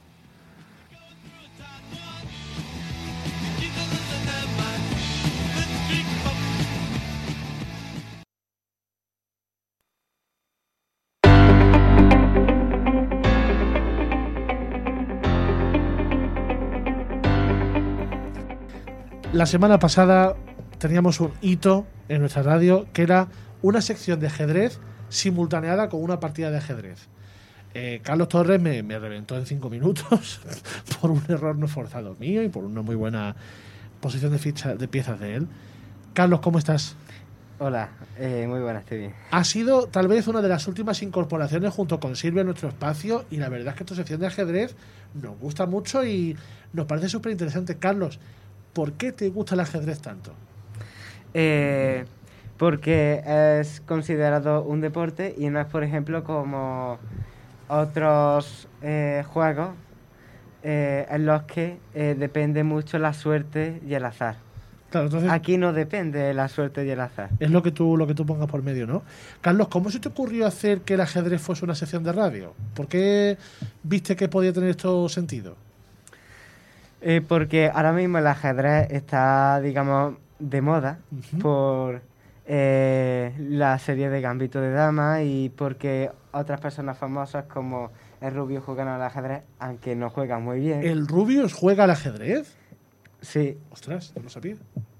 La semana pasada teníamos un hito en nuestra radio que era una sección de ajedrez simultaneada con una partida de ajedrez. Eh, Carlos Torres me, me reventó en cinco minutos por un error no forzado mío y por una muy buena posición de ficha de piezas de él. Carlos, ¿cómo estás? Hola, eh, muy buenas, estoy bien. Ha sido tal vez una de las últimas incorporaciones junto con Silvia en nuestro espacio y la verdad es que tu sección de ajedrez nos gusta mucho y nos parece súper interesante. Carlos, ¿por qué te gusta el ajedrez tanto? Eh, porque es considerado un deporte y no es, por ejemplo, como otros eh, juegos eh, en los que eh, depende mucho la suerte y el azar. Claro, entonces Aquí no depende la suerte y el azar. es lo que tú lo que tú pongas por medio, ¿no? Carlos, ¿cómo se te ocurrió hacer que el ajedrez fuese una sección de radio? ¿Por qué viste que podía tener esto sentido? Eh, porque ahora mismo el ajedrez está, digamos, de moda Ujú. por eh, la serie de Gambito de Dama y porque otras personas famosas como el Rubio juegan al ajedrez, aunque no juegan muy bien. ¿El Rubius juega al ajedrez? Sí, Ostras, no lo sabía.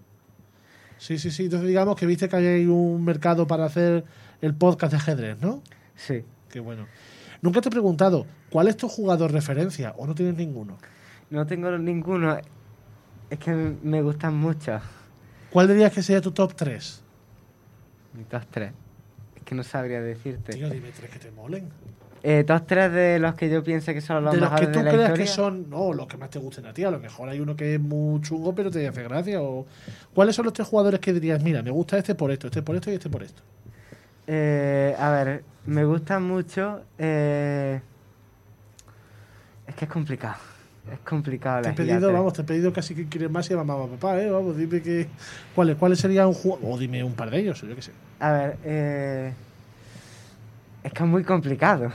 Sí, sí, sí. Entonces digamos que viste que hay un mercado para hacer el podcast de ajedrez, ¿no? sí. Qué bueno. Nunca te he preguntado, ¿cuál es tu jugador referencia o no tienes ninguno? No tengo ninguno. Es que me gustan mucho. ¿Cuál dirías que sería tu top tres? Mi top tres. Es que no sabría decirte. Tío, dime tres que te molen. Eh, top tres de los que yo pienso que son los De los que mejores tú de la creas historia. que son, no, los que más te gusten a ti. A lo mejor hay uno que es muy chungo, pero te hace gracia. O ¿cuáles son los tres jugadores que dirías, mira, me gusta este por esto, este por esto y este por esto? Eh, a ver, me gustan mucho. eh, Es que es complicado. Es complicado Te he elegir a pedido, tres. vamos, te he pedido casi que quieres más y mamá, papá, eh, vamos, dime que cuáles, cuáles serían un jugador, o dime un par de ellos, o yo qué sé. A ver, eh, es que es muy complicado.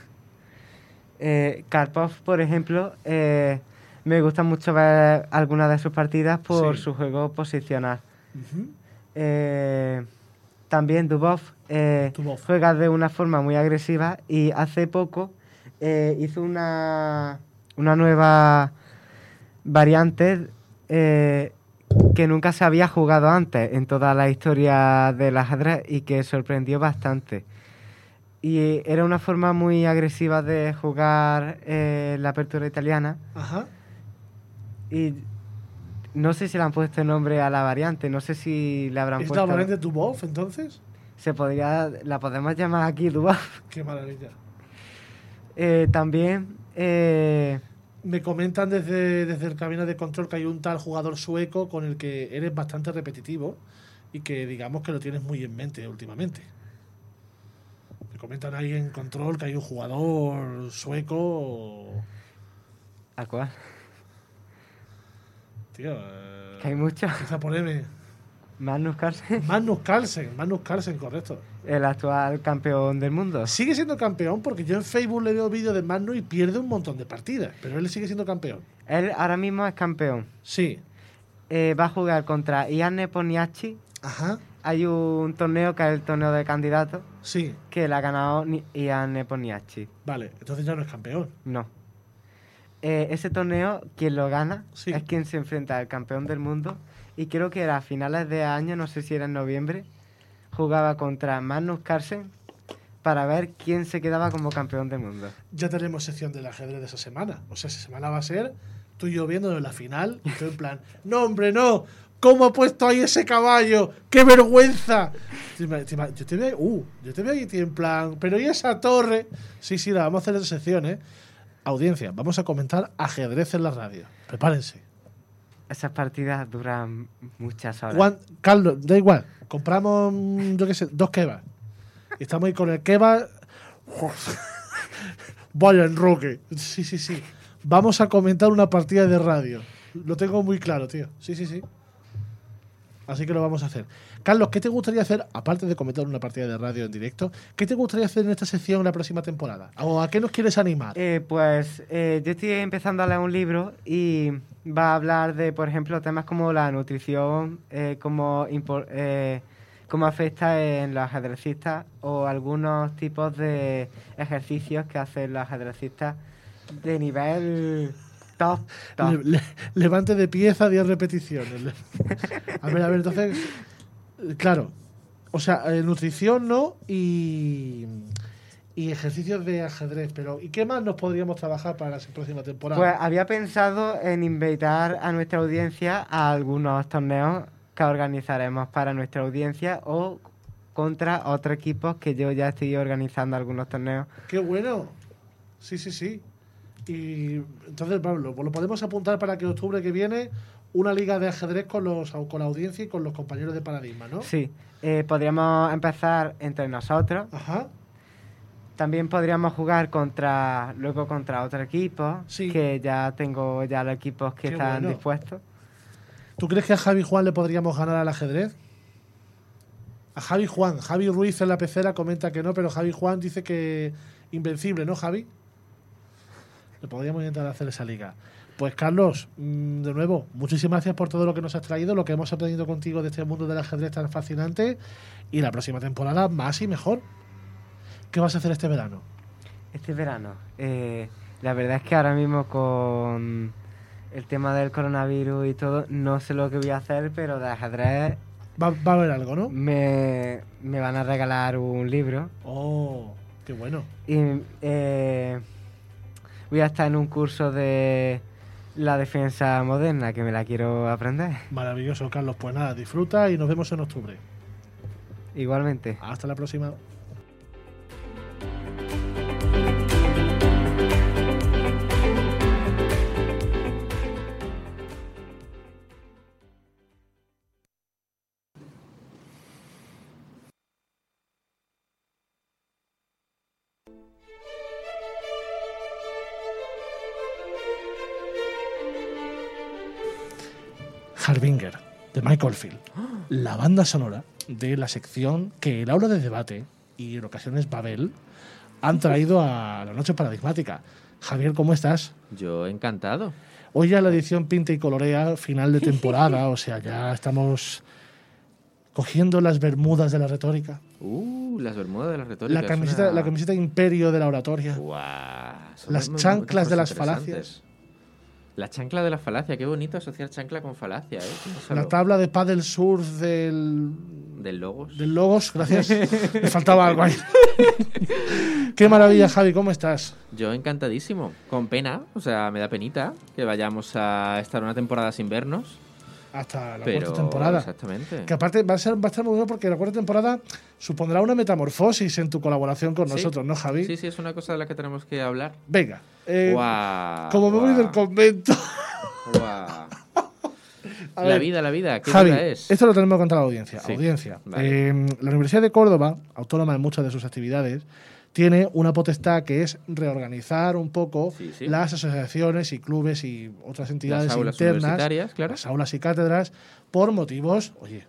Eh, Karpov, por ejemplo, eh, me gusta mucho ver algunas de sus partidas por Sí. su juego posicional. Ujú. Eh, también Dubov, eh, Dubov. juega de una forma muy agresiva y hace poco eh, hizo una, una nueva variante eh, que nunca se había jugado antes en toda la historia del ajedrez y que sorprendió bastante. Y era una forma muy agresiva de jugar eh, la apertura italiana Ajá. y no sé si le han puesto nombre a la variante, no sé si le habrán ¿Es puesto... la variante Dubov, entonces? Se podría, la podemos llamar aquí Dubov. Qué maravilla. Eh, también eh, Me comentan desde, desde el cabina de control que hay un tal jugador sueco con el que eres bastante repetitivo y que digamos que lo tienes muy en mente últimamente. Me comentan ahí en control que hay un jugador sueco. ¿a cuál? Tío, eh, Que hay muchos. empieza por M. Magnus Carlsen, Magnus Carlsen, Magnus Carlsen, correcto. el actual campeón del mundo. Sigue siendo campeón porque yo en Facebook le veo vídeos de Magnus y pierde un montón de partidas, pero él sigue siendo campeón. Él ahora mismo es campeón. Sí. Eh, va a jugar contra Ian Nepomniachtchi. Ajá. Hay un torneo que es el torneo de candidatos Sí. que la ha ganado Ni- Ian Nepomniachtchi. Vale, entonces ya no es campeón. No. Eh, ese torneo, quien lo gana Sí. es quien se enfrenta al campeón del mundo. Y creo que era a finales de año, no sé si era en noviembre, jugaba contra Magnus Carlsen para ver quién se quedaba como campeón del mundo. Ya tenemos sección del ajedrez de esa semana. O sea, esa semana va a ser tú y yo viendo la final y tú en plan, no hombre, no, ¿cómo ha puesto ahí ese caballo? ¡Qué vergüenza! Te ima- te ima- Yo te veo, uh, yo te veo ahí tío, en plan, pero ¿y esa torre? Sí, sí, la vamos a hacer en sección, ¿eh? Audiencia, vamos a comentar ajedrez en la radio. Prepárense. Esas partidas duran muchas horas. Juan, Carlos, da igual. Compramos, mm, yo qué sé, dos kebabs. Y estamos ahí con el kebab. Vaya enroque. Sí, sí, sí. Vamos a comentar una partida de radio. Lo tengo muy claro, tío. Sí, sí, sí. Así que lo vamos a hacer. Carlos, ¿qué te gustaría hacer, aparte de comentar una partida de radio en directo, qué te gustaría hacer en esta sección la próxima temporada? ¿O a qué nos quieres animar? Eh, pues eh, yo estoy empezando a leer un libro y va a hablar de, por ejemplo, temas como la nutrición, eh, cómo, impor- eh, cómo afecta en los ajedrecistas o algunos tipos de ejercicios que hacen los ajedrecistas de nivel top, top. Le- le- levante de pieza, diez repeticiones. A ver, a ver, entonces. eh, Claro. O sea, eh, nutrición no y. Y ejercicios de ajedrez. Pero, ¿y qué más nos podríamos trabajar para la próxima temporada? Pues había pensado en invitar a nuestra audiencia a algunos torneos que organizaremos para nuestra audiencia o contra otros equipos que yo ya estoy organizando algunos torneos. ¡Qué bueno! Sí, sí, sí. Y entonces, Pablo, pues lo podemos apuntar para que octubre que viene una liga de ajedrez con los con la audiencia y con los compañeros de Paradigma, ¿no? Sí, eh, podríamos empezar entre nosotros. Ajá. También podríamos jugar contra luego contra otro equipo, Sí. que ya tengo ya los equipos que Qué están bueno. dispuestos. ¿Tú crees que a Javi Juan le podríamos ganar al ajedrez? A Javi Juan. Javi Ruiz en la pecera comenta que no, pero Javi Juan dice que invencible, ¿no, Javi? Le podríamos intentar hacer esa liga. Pues, Carlos, mm, de nuevo, muchísimas gracias por todo lo que nos has traído, lo que hemos aprendido contigo de este mundo del ajedrez tan fascinante. Y la próxima temporada más y mejor. ¿Qué vas a hacer este verano? Este verano, eh, la verdad es que ahora mismo con el tema del coronavirus y todo, no sé lo que voy a hacer, pero de ajedrez Va, va a haber algo, ¿no? me, me van a regalar un libro Oh, qué bueno. y eh, voy a estar en un curso de la defensa moderna que me la quiero aprender. Maravilloso, Carlos. Pues nada, disfruta y nos vemos en octubre. Igualmente. Hasta la próxima. Harbinger. de Michael Field, la banda sonora de la sección que el aula de debate y en ocasiones Babel han traído a la noche paradigmática. Javier, ¿cómo estás? Yo encantado. Hoy ya la edición pinta y colorea, final de temporada, o sea, ya estamos cogiendo las bermudas de la retórica. Uh, las bermudas de la retórica. La camiseta, una... la camiseta imperio de la oratoria. Guau, son las muy- muy- chanclas muchas de las cosas interesantes. falacias. La chancla de la falacia, qué bonito asociar chancla con falacia, ¿eh? Piénsalo. La tabla de paddle surf del, Del Logos. del Logos, gracias. Me faltaba algo ahí. Qué maravilla, Javi, ¿cómo estás? Yo encantadísimo. Con pena, o sea, me da penita que vayamos a estar una temporada sin vernos. Hasta la pero, cuarta temporada. Exactamente. Que aparte va a, ser, va a estar muy bueno porque la cuarta temporada supondrá una metamorfosis en tu colaboración con Sí. nosotros, ¿no, Javi? Sí, sí, es una cosa de la que tenemos que hablar. Venga. eh, Guau, como me voy guau, del convento. guau. A La ver, vida, la vida, ¿qué Javi, vida es? esto lo tenemos que contar a la audiencia. Sí, audiencia. vale. Eh, la Universidad de Córdoba, autónoma en muchas de sus actividades, tiene una potestad que es reorganizar un poco Sí, sí. las asociaciones y clubes y otras entidades Las aulas internas, universitarias, claro. las aulas y cátedras, por motivos, oye,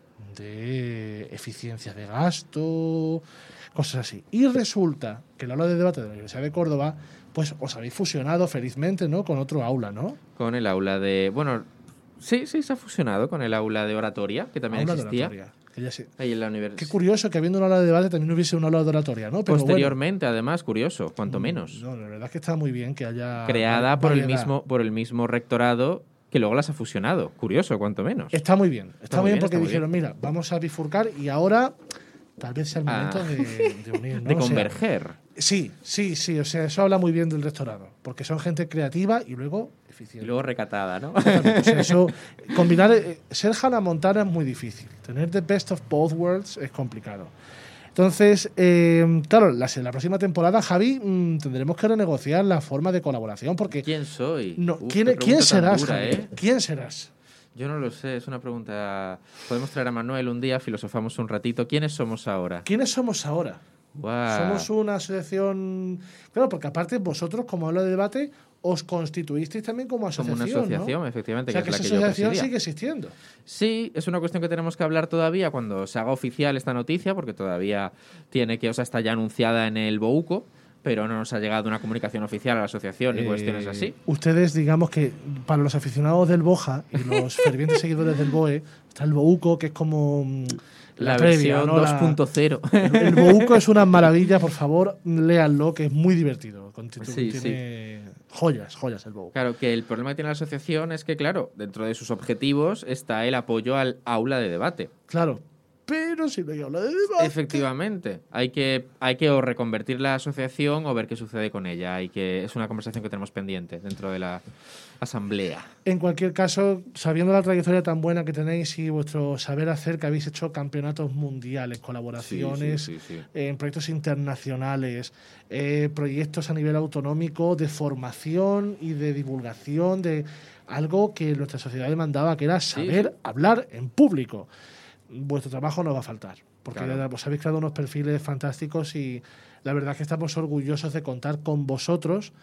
de eficiencia de gasto, cosas así. Y resulta que el aula de debate de la Universidad de Córdoba, pues os habéis fusionado felizmente, ¿no? Con otro aula, ¿no? Con el aula de... Bueno, sí, sí, se ha fusionado con el aula de oratoria, que también Aula de existía. oratoria, que ya sí. Ahí en la Qué universidad. curioso que habiendo una aula de debate también hubiese una aula de oratoria, ¿no? Pero Posteriormente, además, curioso, cuanto bueno, menos. No, la verdad es que está muy bien que haya Creada por el, variedad. mismo, por el mismo rectorado que luego las ha fusionado. Curioso, cuanto menos. Está muy bien, está, muy bien porque está muy dijeron, mira, vamos a bifurcar y ahora tal vez sea el momento Ah. de, de unir, ¿no? De O sea, converger. sí, sí, sí, o sea, eso habla muy bien del rectorado, porque son gente creativa y luego Y eficiente. luego recatada, ¿no? Totalmente, o sea, eso, combinar, eh, ser Hannah Montana es muy difícil, tener the best of both worlds es complicado. Entonces, eh, claro, la, la próxima temporada, Javi, mm, tendremos que renegociar la forma de colaboración, porque ¿Quién soy? no, Uf, ¿quién, qué ¿quién pregunta tan serás, dura, Javi? ¿eh? ¿Quién serás? Yo no lo sé, es una pregunta... Podemos traer a Manuel un día, filosofamos un ratito. ¿Quiénes somos ahora? ¿Quiénes somos ahora? Guau. Somos una asociación. Claro, porque aparte vosotros, como habla de debate, os constituisteis también como Como asociación. una asociación, ¿no? efectivamente, O sea, que que es la esa que yo asociación presidía. sigue existiendo. Sí, es una cuestión que tenemos que hablar todavía cuando se haga oficial esta noticia, porque todavía tiene que, o sea, está ya anunciada en el BOUCO, pero no nos ha llegado una comunicación oficial a la asociación ni cuestiones Eh, así. Ustedes, digamos que para los aficionados del Boja y los fervientes seguidores del BOE, está el BOUCO, que es como mm, la, La, previa, versión ¿no? La- dos punto cero. El, el BOUCO es una maravilla, por favor, léanlo, que es muy divertido. Contitu- Sí, tiene joyas, joyas el BOUCO. Claro, que el problema que tiene la asociación es que, claro, dentro de sus objetivos está el apoyo al aula de debate. Claro, pero si no hay habla de debate. Efectivamente. Hay que, hay que o reconvertir la asociación o ver qué sucede con ella. Hay que, es una conversación que tenemos pendiente dentro de la asamblea. En cualquier caso, sabiendo la trayectoria tan buena que tenéis y vuestro saber hacer, que habéis hecho campeonatos mundiales, colaboraciones, Sí, sí, sí, sí. eh, en proyectos internacionales, eh, proyectos a nivel autonómico de formación y de divulgación de algo que nuestra sociedad demandaba, que era saber sí. hablar en público. Vuestro trabajo no va a faltar, porque Claro. os habéis creado unos perfiles fantásticos y la verdad es que estamos orgullosos de contar con vosotros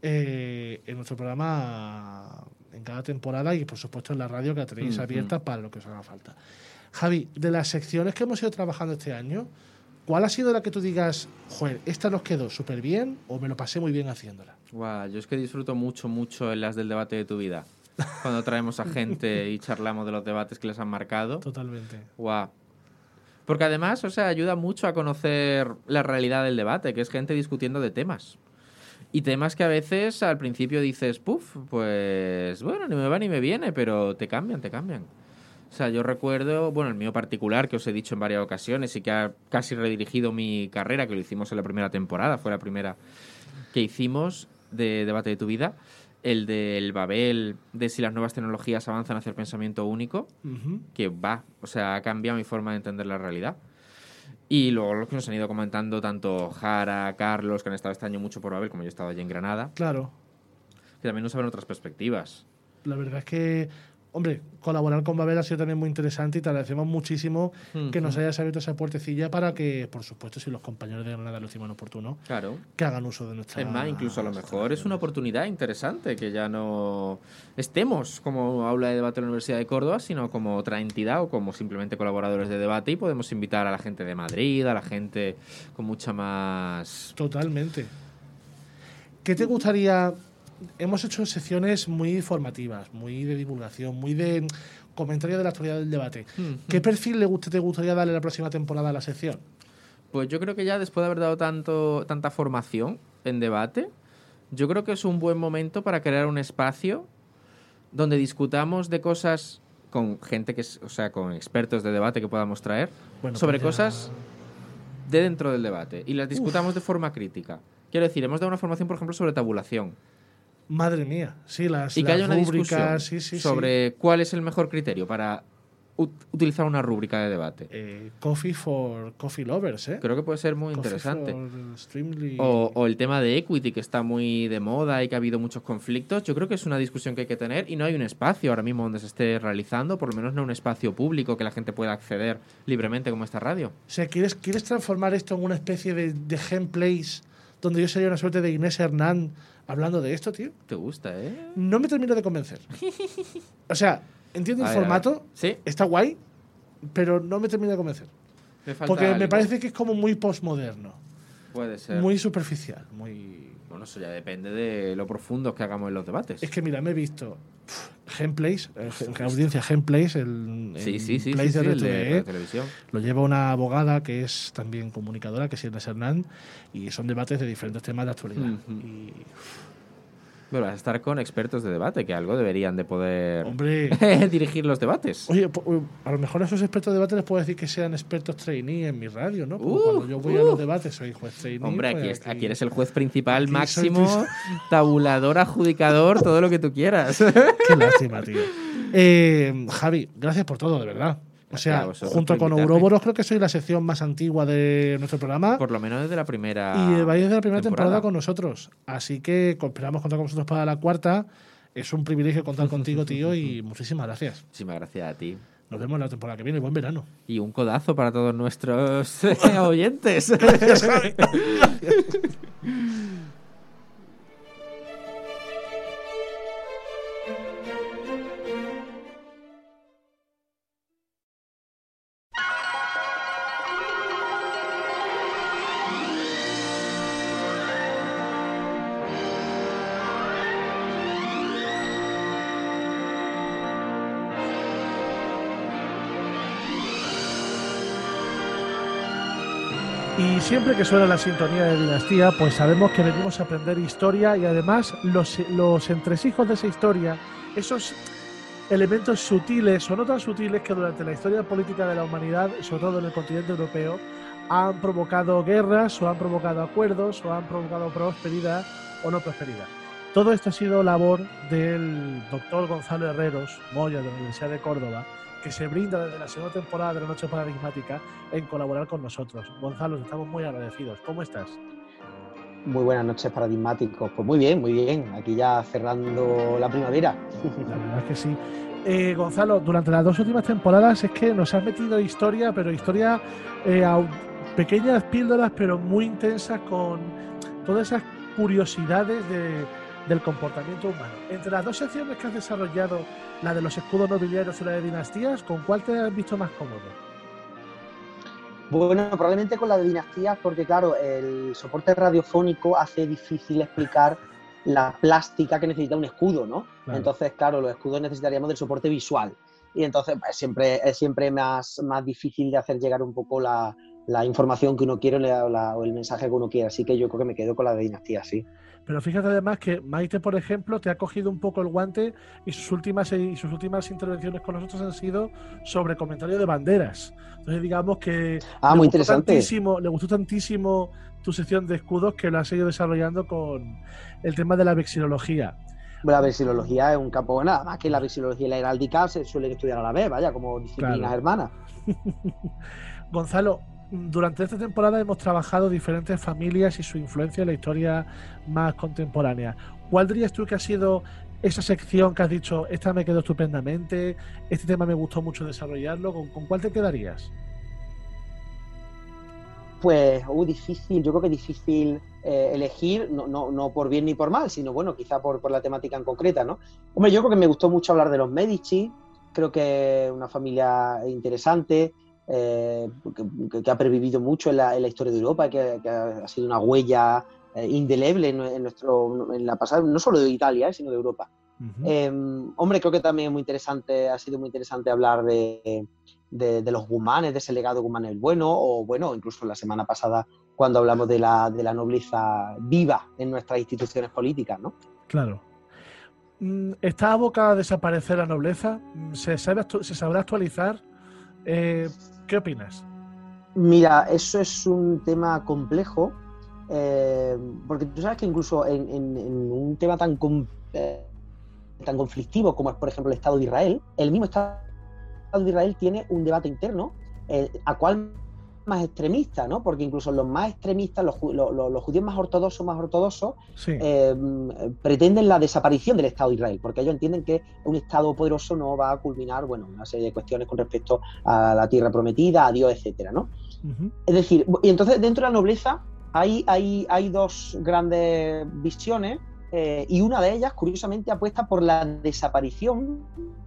eh, en nuestro programa en cada temporada y por supuesto en la radio que la tenéis Ujú. abierta para lo que os haga falta. Javi, de las secciones que hemos ido trabajando este año, ¿cuál ha sido la que tú digas, joder, esta nos quedó súper bien o me lo pasé muy bien haciéndola? Guau, yo es que disfruto mucho, mucho en las del debate de tu vida. Cuando traemos a gente y charlamos de los debates que les han marcado. Totalmente. Guau. Porque además, o sea, ayuda mucho a conocer la realidad del debate, que es gente discutiendo de temas. Y temas que a veces al principio dices, puf, pues bueno, ni me va ni me viene, pero te cambian, te cambian. O sea, yo recuerdo, bueno, el mío particular, que os he dicho en varias ocasiones y que ha casi redirigido mi carrera, que lo hicimos en la primera temporada, fue la primera que hicimos de Debate de tu Vida, el del Babel, de si las nuevas tecnologías avanzan hacia el pensamiento único, Ujú. que va, o sea, ha cambiado mi forma de entender la realidad. Y luego los que nos han ido comentando, tanto Jara, Carlos, que han estado este año mucho por Babel, como yo he estado allí en Granada, Claro, que también nos abren otras perspectivas. la verdad es que hombre, colaborar con Babel ha sido también muy interesante y te agradecemos muchísimo uh-huh. que nos hayas abierto esa puertecilla para que, por supuesto, si los compañeros de Granada lo estiman oportuno, claro, que hagan uso de nuestra... Es más, incluso a lo mejor es una oportunidad interesante que ya no estemos como aula de debate de la Universidad de Córdoba, sino como otra entidad o como simplemente colaboradores de debate, y podemos invitar a la gente de Madrid, a la gente con mucha más... Totalmente. ¿Qué te gustaría...? Hemos hecho secciones muy formativas, muy de divulgación, muy de comentario de la actualidad del debate. Uh-huh. ¿Qué perfil le gusta, te gustaría darle la próxima temporada a la sección? Pues yo creo que ya después de haber dado tanto, tanta formación en debate, yo creo que es un buen momento para crear un espacio donde discutamos de cosas con gente que es, o sea, con expertos de debate que podamos traer, bueno, sobre pues ya... cosas de dentro del debate y las discutamos Uf. de forma crítica. Quiero decir, hemos dado una formación, por ejemplo, sobre tabulación. Madre mía, sí, las, y que las haya una rúbricas, discusión sí, sí, sobre sí. cuál es el mejor criterio para ut- utilizar una rúbrica de debate. Eh, coffee for coffee lovers, ¿eh? Creo que puede ser muy coffee interesante. Streamly... O, o el tema de equity, que está muy de moda y que ha habido muchos conflictos. Yo creo que es una discusión que hay que tener y no hay un espacio ahora mismo donde se esté realizando, por lo menos no un espacio público que la gente pueda acceder libremente como esta radio. O sea, ¿quieres, ¿quieres transformar esto en una especie de, de gameplays donde yo sería una suerte de Inés Hernán hablando de esto, tío? ¿Te gusta, eh? No me termino de convencer. O sea, entiendo A el ver, a formato, ver. Sí. está guay, pero no me termino de convencer. Me falta Porque algo. me parece que es como muy postmoderno. Puede ser. Muy superficial, muy... Bueno, eso ya depende de lo profundos que hagamos en los debates. Es que mira, me he visto pff, Gameplays, eh, audiencia Gameplays, el, sí, el sí, sí, Plays sí, de sí, R el T V E, de la televisión. Lo lleva una abogada que es también comunicadora, que es Inés Hernán, y son debates de diferentes temas de actualidad. Uh-huh. Y... Bueno, vas a estar con expertos de debate, que algo deberían de poder Hombre. dirigir los debates. Oye, a lo mejor a esos expertos de debate les puedo decir que sean expertos trainee en mi radio, ¿no? Porque Uh, cuando yo voy uh. a los debates soy juez trainee. Hombre, pues aquí, es- aquí eres el juez principal, aquí máximo, soy- tabulador, adjudicador, todo lo que tú quieras. Qué lástima, tío. Eh, Javi, gracias por todo, de verdad. O Gracias a sea, vosotros junto por con invitarme. Ouroboros creo que soy la sección más antigua de nuestro programa. Por lo menos desde la primera Y vais desde la primera temporada. temporada con nosotros. Así que esperamos contar con vosotros para la cuarta. Es un privilegio contar contigo, tío, y muchísimas gracias. Muchísimas gracias a ti. Nos vemos la temporada que viene. Buen verano. Y un codazo para todos nuestros oyentes. Gracias, Javi. Y siempre que suena la sintonía de Dinastía, pues sabemos que venimos a aprender historia y además los, los entresijos de esa historia, esos elementos sutiles o no tan sutiles que durante la historia política de la humanidad, sobre todo en el continente europeo, han provocado guerras o han provocado acuerdos o han provocado prosperidad o no prosperidad. Todo esto ha sido labor del doctor Gonzalo Herreros, Moya, de la Universidad de Córdoba, que se brinda desde la segunda temporada de La Noche Paradigmática en colaborar con nosotros. Gonzalo, estamos muy agradecidos. ¿Cómo estás? Muy buenas noches, paradigmáticos. Pues muy bien, muy bien. Aquí ya cerrando la primavera. La verdad es que sí. Eh, Gonzalo, durante las dos últimas temporadas es que nos has metido historia, pero historia eh, a pequeñas píldoras, pero muy intensas, con todas esas curiosidades de, del comportamiento humano. Entre las dos secciones que has desarrollado, la de los escudos nobiliarios y la de dinastías, ¿con cuál te has visto más cómodo? Bueno, probablemente con la de dinastías, porque claro, el soporte radiofónico hace difícil explicar la plástica que necesita un escudo, ¿no? Claro. Entonces, claro, los escudos necesitaríamos del soporte visual. Y entonces pues, siempre, es siempre más, más difícil de hacer llegar un poco la, la información que uno quiere o, la, o el mensaje que uno quiere. Así que yo creo que me quedo con la de dinastías, sí. Pero fíjate además que Maite, por ejemplo, te ha cogido un poco el guante y sus últimas y sus últimas intervenciones con nosotros han sido sobre comentario de banderas. Entonces digamos que ah, le, muy gustó interesante. tantísimo, le gustó tantísimo tu sección de escudos que lo has seguido desarrollando con el tema de la vexilología. La vexilología es un campo, bueno, nada más que la vexilología y la heráldica se suelen estudiar a la vez, vaya, como disciplinas Claro. hermanas. Gonzalo, durante esta temporada hemos trabajado diferentes familias y su influencia en la historia más contemporánea. ¿Cuál dirías tú que ha sido esa sección que has dicho, esta me quedó estupendamente, este tema me gustó mucho desarrollarlo? ¿Con, con cuál te quedarías? Pues, uh, difícil, yo creo que difícil eh, elegir, no, no, no por bien ni por mal, sino bueno, quizá por, por la temática en concreta, ¿no? Hombre, yo creo que me gustó mucho hablar de los Medici, creo que es una familia interesante, eh, que, que ha pervivido mucho en la, en la historia de Europa, que, que ha sido una huella eh, indeleble en, en, nuestro, en la pasada, no solo de Italia, eh, sino de Europa. Uh-huh. Eh, hombre, creo que también es muy interesante, ha sido muy interesante hablar de... De, de los Gumanes, de ese legado Guzmán el Bueno, o bueno, incluso la semana pasada cuando hablamos de la, de la nobleza viva en nuestras instituciones políticas, ¿no? Claro. ¿Está abocada a desaparecer la nobleza? ¿Se, sabe, se sabrá actualizar? Eh, ¿Qué opinas? Mira, eso es un tema complejo, eh, porque tú sabes que incluso en, en, en un tema tan, eh, tan conflictivo como es, por ejemplo, el Estado de Israel, el mismo Estado de Israel tiene un debate interno, eh, a cuál más extremista, ¿no? Porque incluso los más extremistas, los, los, los judíos más ortodoxos, más ortodoxos, sí. eh, pretenden la desaparición del Estado de Israel, porque ellos entienden que un Estado poderoso no va a culminar, bueno, una serie de cuestiones con respecto a la tierra prometida, a Dios, etcétera, ¿no? Uh-huh. Es decir, y entonces dentro de la nobleza hay, hay, hay dos grandes visiones, eh, y una de ellas, curiosamente, apuesta por la desaparición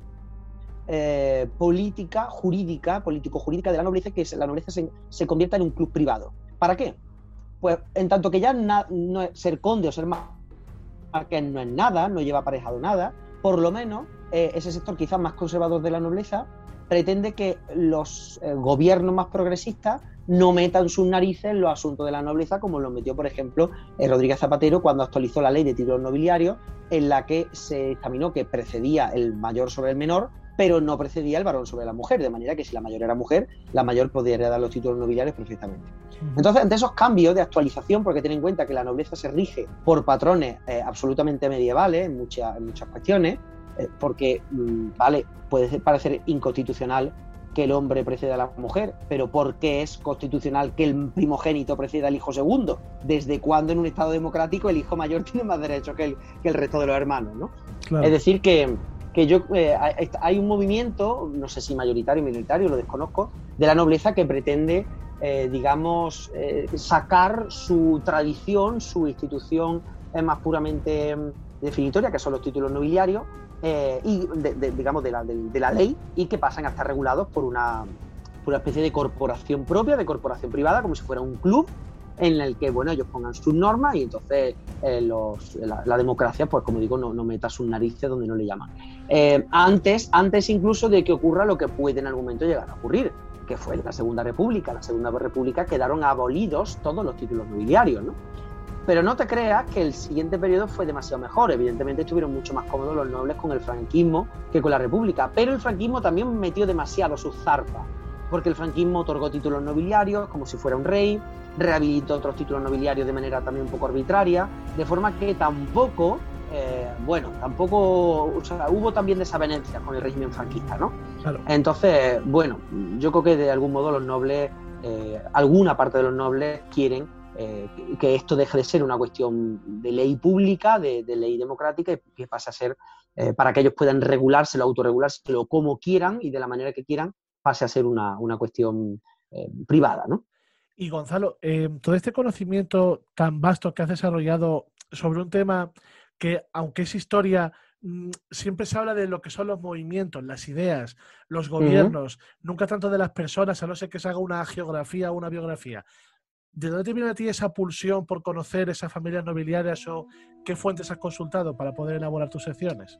Eh, política, jurídica, político-jurídica de la nobleza, que la nobleza se, se convierta en un club privado. ¿Para qué? Pues en tanto que ya na, no es, ser conde o ser marqués no es nada, no lleva aparejado nada, por lo menos eh, ese sector quizás más conservador de la nobleza pretende que los eh, gobiernos más progresistas no metan sus narices en los asuntos de la nobleza, como lo metió, por ejemplo, eh, Rodríguez Zapatero cuando actualizó la ley de títulos nobiliarios, en la que se examinó que precedía el mayor sobre el menor, pero no precedía el varón sobre la mujer, de manera que si la mayor era mujer, la mayor podía heredar los títulos nobiliarios perfectamente. Entonces, ante esos cambios de actualización, porque ten en cuenta que la nobleza se rige por patrones eh, absolutamente medievales en, mucha, en muchas cuestiones, eh, porque, mmm, vale, puede parecer inconstitucional que el hombre preceda a la mujer, pero ¿por qué es constitucional que el primogénito preceda al hijo segundo? ¿Desde cuándo en un Estado democrático el hijo mayor tiene más derechos que el, que el resto de los hermanos, ¿no? Claro. Es decir, que... que yo eh, hay un movimiento, no sé si mayoritario o minoritario, lo desconozco, de la nobleza que pretende, eh, digamos, eh, sacar su tradición, su institución eh, más puramente definitoria, que son los títulos nobiliarios, eh, y de, de, digamos de la, de, de la ley, y que pasan a estar regulados por una, por una especie de corporación propia, de corporación privada, como si fuera un club, en el que, bueno, ellos pongan sus normas y entonces eh, los, la, la democracia, pues como digo, no, no meta sus narices donde no le llaman. Eh, antes, antes incluso de que ocurra lo que puede en algún momento llegar a ocurrir, que fue la Segunda República. La Segunda República quedaron abolidos todos los títulos nobiliarios, ¿no? Pero no te creas que el siguiente periodo fue demasiado mejor. Evidentemente estuvieron mucho más cómodos los nobles con el franquismo que con la República, pero el franquismo también metió demasiado sus zarpas, porque el franquismo otorgó títulos nobiliarios como si fuera un rey, rehabilitó otros títulos nobiliarios de manera también un poco arbitraria, de forma que tampoco, eh, bueno, tampoco, o sea, hubo también desavenencias con el régimen franquista, ¿no? Claro. Entonces, bueno, yo creo que de algún modo los nobles, eh, alguna parte de los nobles quieren eh, que, que esto deje de ser una cuestión de ley pública, de, de ley democrática, y que pase a ser, eh, para que ellos puedan regulárselo, autorregulárselo como quieran y de la manera que quieran, pase a ser una, una cuestión eh, privada, ¿no? Y Gonzalo, eh, todo este conocimiento tan vasto que has desarrollado sobre un tema que, aunque es historia, mmm, siempre se habla de lo que son los movimientos, las ideas, los gobiernos, uh-huh. nunca tanto de las personas, a no ser que se haga una geografía o una biografía. ¿De dónde te viene a ti esa pulsión por conocer esas familias nobiliarias o qué fuentes has consultado para poder elaborar tus secciones?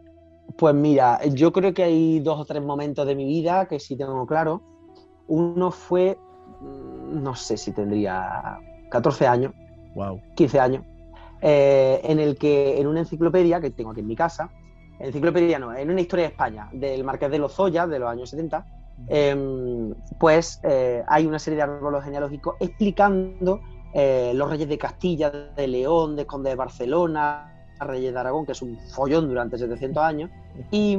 Pues mira, yo creo que hay dos o tres momentos de mi vida que sí tengo claro. Uno fue, no sé si tendría catorce años, wow. quince años, eh, en el que en una enciclopedia que tengo aquí en mi casa, enciclopedia no, en una historia de España del Marqués de Lozoya de los años setenta, eh, pues eh, hay una serie de árboles genealógicos explicando eh, los reyes de Castilla, de León, de Conde de Barcelona, Reyes de Aragón, que es un follón durante setecientos años, y,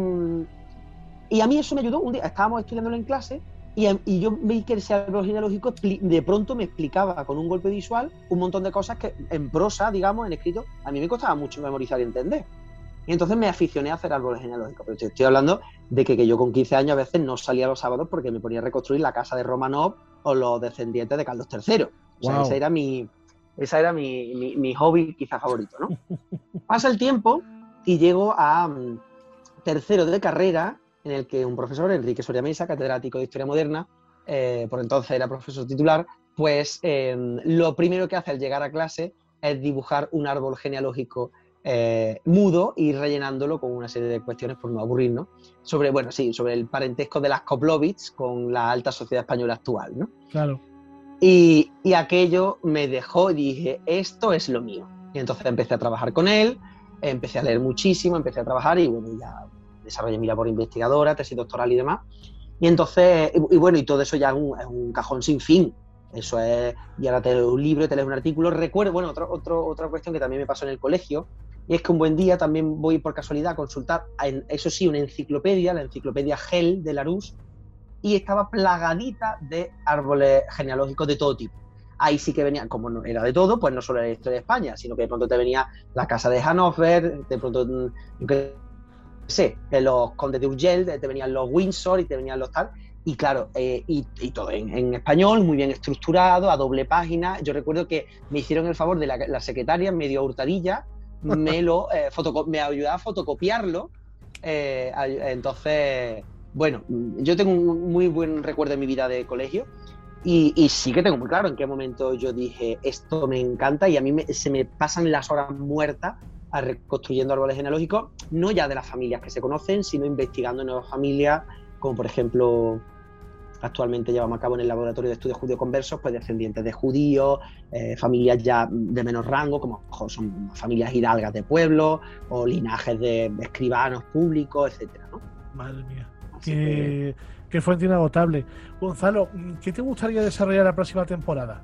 y a mí eso me ayudó. Un día estábamos estudiándolo en clase y, y yo vi que ese árbol genealógico de pronto me explicaba con un golpe visual un montón de cosas que en prosa, digamos, en escrito, a mí me costaba mucho memorizar y entender. Y entonces me aficioné a hacer árboles genealógicos. Pero te estoy hablando de que, que yo con quince años a veces no salía los sábados porque me ponía a reconstruir la casa de Romanov o los descendientes de Carlos tercero. O sea, Wow. ese era mi, esa era mi, mi, mi hobby quizás favorito, ¿no? Pasa el tiempo y llego a um, tercero de carrera, en el que un profesor, Enrique Soria Mesa, catedrático de Historia Moderna, eh, por entonces era profesor titular, pues eh, lo primero que hace al llegar a clase es dibujar un árbol genealógico eh, mudo y rellenándolo con una serie de cuestiones por no aburrirnos, sobre, bueno, sí, sobre el parentesco de las Koplovits con la alta sociedad española actual, ¿no? Claro. Y, y aquello me dejó y dije, esto es lo mío. Y entonces empecé a trabajar con él, empecé a leer muchísimo, empecé a trabajar y bueno, ya desarrollé mi labor investigadora, tesis doctoral y demás. Y entonces, y, y bueno, y todo eso ya es un, es un cajón sin fin. Eso es, y ahora te leo un libro, te leo un artículo. Recuerdo, bueno, otro, otro, otra cuestión que también me pasó en el colegio, y es que un buen día también voy por casualidad a consultar, en, eso sí, una enciclopedia, la enciclopedia Gel de Larousse, y estaba plagadita de árboles genealógicos de todo tipo. Ahí sí que venía, como no era de todo, pues no solo era la historia de España, sino que de pronto te venía la casa de Hannover, de pronto, yo qué sé, los condes de Urgell, te venían los Windsor y te venían los tal. Y claro, eh, y, y todo en, en español, muy bien estructurado, a doble página. Yo recuerdo que me hicieron el favor de la, la secretaria, medio hurtadilla, me lo eh, fotoco- me ayudaba a fotocopiarlo. Eh, a- entonces, bueno, yo tengo un muy buen recuerdo de mi vida de colegio y, y sí que tengo muy claro en qué momento yo dije, esto me encanta y a mí me, se me pasan las horas muertas a reconstruyendo árboles genealógicos, no ya de las familias que se conocen, sino investigando nuevas familias, como por ejemplo actualmente llevamos a cabo en el Laboratorio de Estudios Judío-Conversos, pues descendientes de judíos, eh, familias ya de menos rango, como son familias hidalgas de pueblo, o linajes de escribanos públicos, etcétera, ¿no? Madre mía. Así Qué, qué fuente inagotable. Gonzalo, ¿qué te gustaría desarrollar la próxima temporada?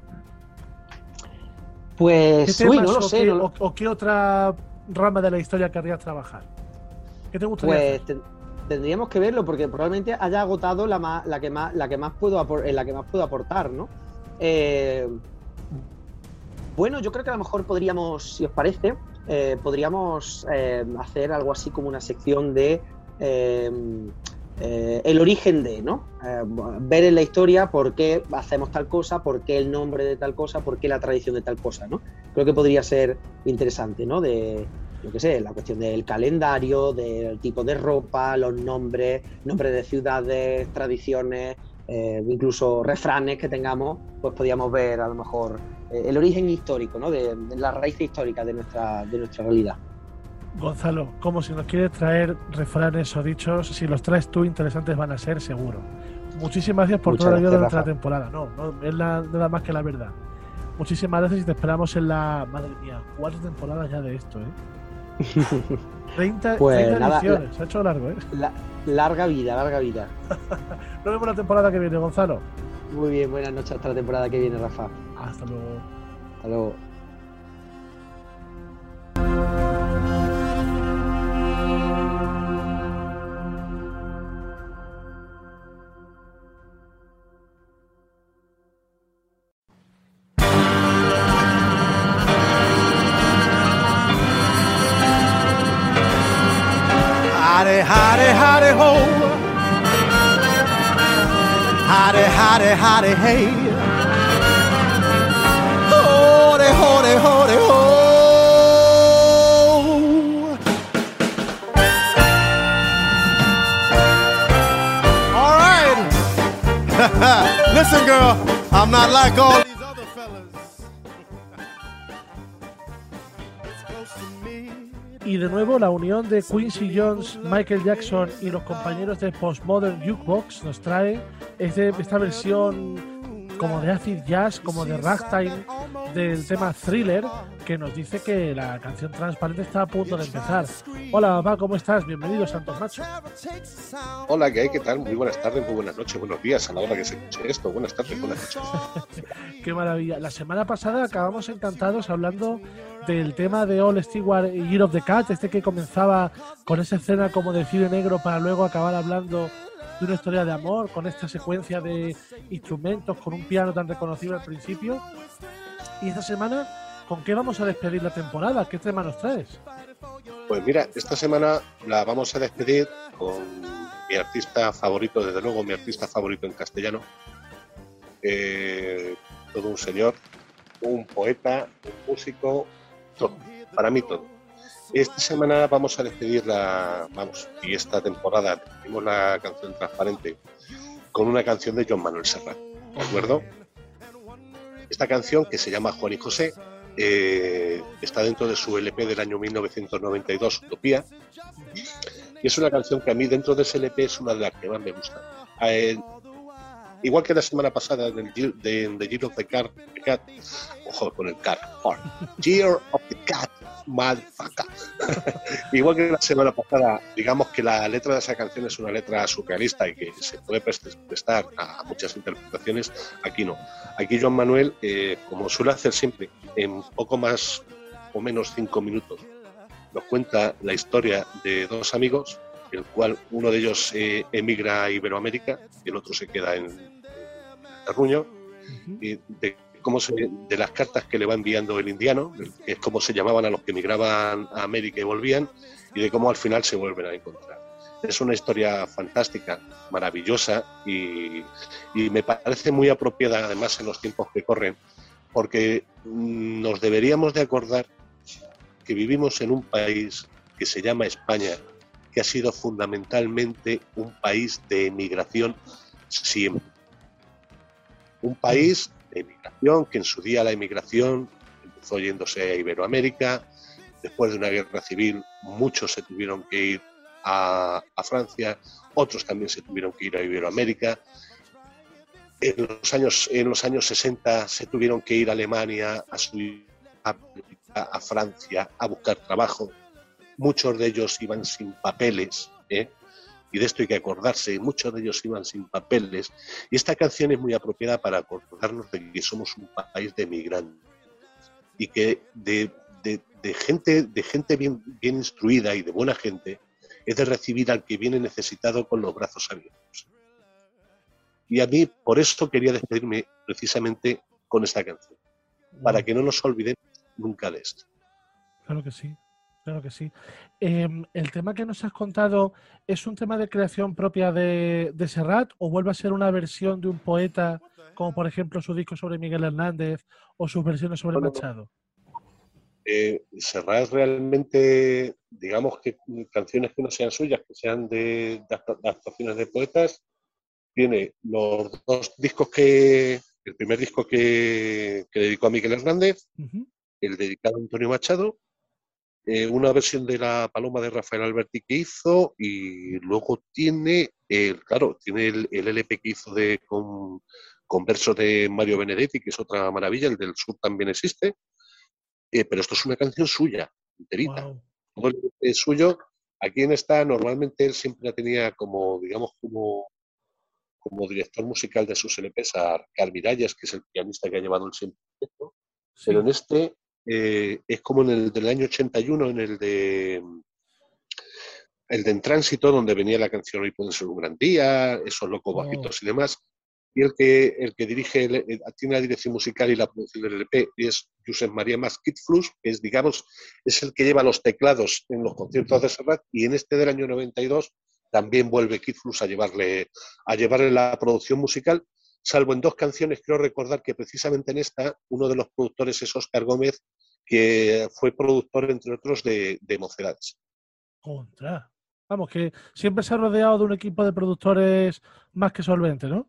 Pues, ¿Qué uy, temas no lo o sé. qué- no lo- o, o qué otra rama de la historia querrías trabajar? ¿Qué te gustaría Pues hacer? te- tendríamos que verlo porque probablemente haya agotado la, más, la, que, más, la, que, más puedo apor- en la que más puedo aportar, ¿no? Eh, bueno, yo creo que a lo mejor podríamos, si os parece, eh, podríamos eh, hacer algo así como una sección de eh, eh, el origen de, ¿no? Eh, ver en la historia por qué hacemos tal cosa, por qué el nombre de tal cosa, por qué la tradición de tal cosa, ¿no? Creo que podría ser interesante, ¿no? De, yo qué sé, la cuestión del calendario, del tipo de ropa, los nombres, nombres de ciudades, tradiciones, eh, incluso refranes que tengamos, pues podríamos ver a lo mejor eh, el origen histórico, ¿no? De, de la raíz histórica de nuestra, de nuestra realidad. Gonzalo, como si nos quieres traer refranes o dichos, si los traes tú, interesantes van a ser, seguro. Muchísimas gracias por Muchas toda la ayuda gracias, durante la Rafa. temporada. No, no, es la- nada más que la verdad. Muchísimas gracias y te esperamos en la... Madre mía, cuatro temporadas ya de esto, ¿eh? treinta, Pues treinta nada, ediciones, se ha hecho largo, ¿eh? La, larga vida, larga vida. Nos vemos la temporada que viene, Gonzalo. Muy bien, buenas noches hasta la temporada que viene, Rafa. Hasta luego. Hasta luego. Howdy, howdy, howdy, ho. Howdy, howdy, howdy, hey. Howdy, howdy, howdy, ho. All right. Listen, girl, I'm not like all these other fellas. It's close to me. Y de nuevo la unión de Quincy Jones, Michael Jackson y los compañeros de Postmodern Jukebox nos trae este, esta versión como de acid jazz, como de ragtime del tema Thriller, que nos dice que la canción Transparente está a punto de empezar. Hola papá, ¿cómo estás? Bienvenido, Santos Macho. Hola, ¿qué hay? ¿Qué tal? Muy buenas tardes, muy buenas noches, buenos días a la hora que se escuche esto. Buenas tardes, buenas noches. Qué maravilla. La semana pasada acabamos encantados hablando del tema de All Stewart y Year of the Cat, este que comenzaba con esa escena como de cine negro para luego acabar hablando de una historia de amor, con esta secuencia de instrumentos, con un piano tan reconocible al principio. Y esta semana ¿con qué vamos a despedir la temporada? ¿Qué tema nos traes? Pues mira, esta semana la vamos a despedir con mi artista favorito, desde luego mi artista favorito en castellano, eh, todo un señor, un poeta, un músico, todo, para mí todo. Esta semana vamos a despedir la, vamos, y esta temporada despedimos la canción Transparente con una canción de Joan Manuel Serrat, ¿de acuerdo? Esta canción, que se llama Juan y José, eh, está dentro de su L P del año mil novecientos noventa y dos, Utopía, y es una canción que a mí dentro de ese L P es una de las que más me gusta. Eh, igual que la semana pasada en el de, de Year of the Car, the Cat, ojo con el Cat, Year of the Cat, motherfucker. Igual que la semana pasada, digamos que la letra de esa canción es una letra surrealista y que se puede prestar a muchas interpretaciones. Aquí no. Aquí Joan Manuel, eh, como suele hacer siempre, en poco más o menos cinco minutos, nos cuenta la historia de dos amigos, el cual uno de ellos eh, emigra a Iberoamérica y el otro se queda en Terruño, uh-huh. y de cómo se, de las cartas que le va enviando el indiano, que es como se llamaban a los que emigraban a América y volvían, y de cómo al final se vuelven a encontrar. Es una historia fantástica, maravillosa, y, y me parece muy apropiada además en los tiempos que corren, porque nos deberíamos de acordar que vivimos en un país que se llama España, que ha sido fundamentalmente un país de emigración siempre. Un país de emigración que en su día la emigración empezó yéndose a Iberoamérica. Después de una guerra civil muchos se tuvieron que ir a, a Francia, otros también se tuvieron que ir a Iberoamérica. En los años, en los años sesenta se tuvieron que ir a Alemania, a Suiza, a, a Francia a buscar trabajo. Muchos de ellos iban sin papeles, ¿eh? Y de esto hay que acordarse, muchos de ellos iban sin papeles, y esta canción es muy apropiada para acordarnos de que somos un país de migrantes y que de, de, de gente, de gente bien, bien instruida y de buena gente es de recibir al que viene necesitado con los brazos abiertos. Y a mí por eso quería despedirme precisamente con esta canción, para que no nos olvidemos nunca de esto. Claro que sí. Claro que sí. Eh, ¿El tema que nos has contado es un tema de creación propia de, de Serrat o vuelve a ser una versión de un poeta, como por ejemplo su disco sobre Miguel Hernández o sus versiones sobre bueno, Machado? Eh, Serrat realmente, digamos que canciones que no sean suyas, que sean de, de adaptaciones de poetas, tiene los dos discos que, el primer disco que, que dedicó a Miguel Hernández, uh-huh. el dedicado a Antonio Machado, Eh, una versión de La Paloma de Rafael Alberti que hizo, y luego tiene el, claro, tiene el, el L P que hizo de, con, con versos de Mario Benedetti, que es otra maravilla, el del sur también existe, eh, pero esto es una canción suya, enterita. Wow. Todo el L P es suyo. Aquí en esta, normalmente él siempre la tenía como, digamos, como, como director musical de sus L Ps a Carl Miralles, que es el pianista que ha llevado el siempre, ¿no? Sí. Pero en este Eh, es como en el del año ochenta y uno, en el de el de En Tránsito, donde venía la canción Hoy puede ser un gran día, esos locos oh. bajitos y demás, y el que el que dirige, el, el, tiene la dirección musical y la producción del L P, y es Josep María Mas Kitflus, que es, digamos, es el que lleva los teclados en los conciertos de Serrat, y en este del año noventa y dos también vuelve Kitflus a llevarle, a llevarle la producción musical, salvo en dos canciones. Creo recordar que precisamente en esta, uno de los productores es Óscar Gómez, que fue productor, entre otros, de, de Mocedades. Contra. Vamos, que siempre se ha rodeado de un equipo de productores más que solvente, ¿no?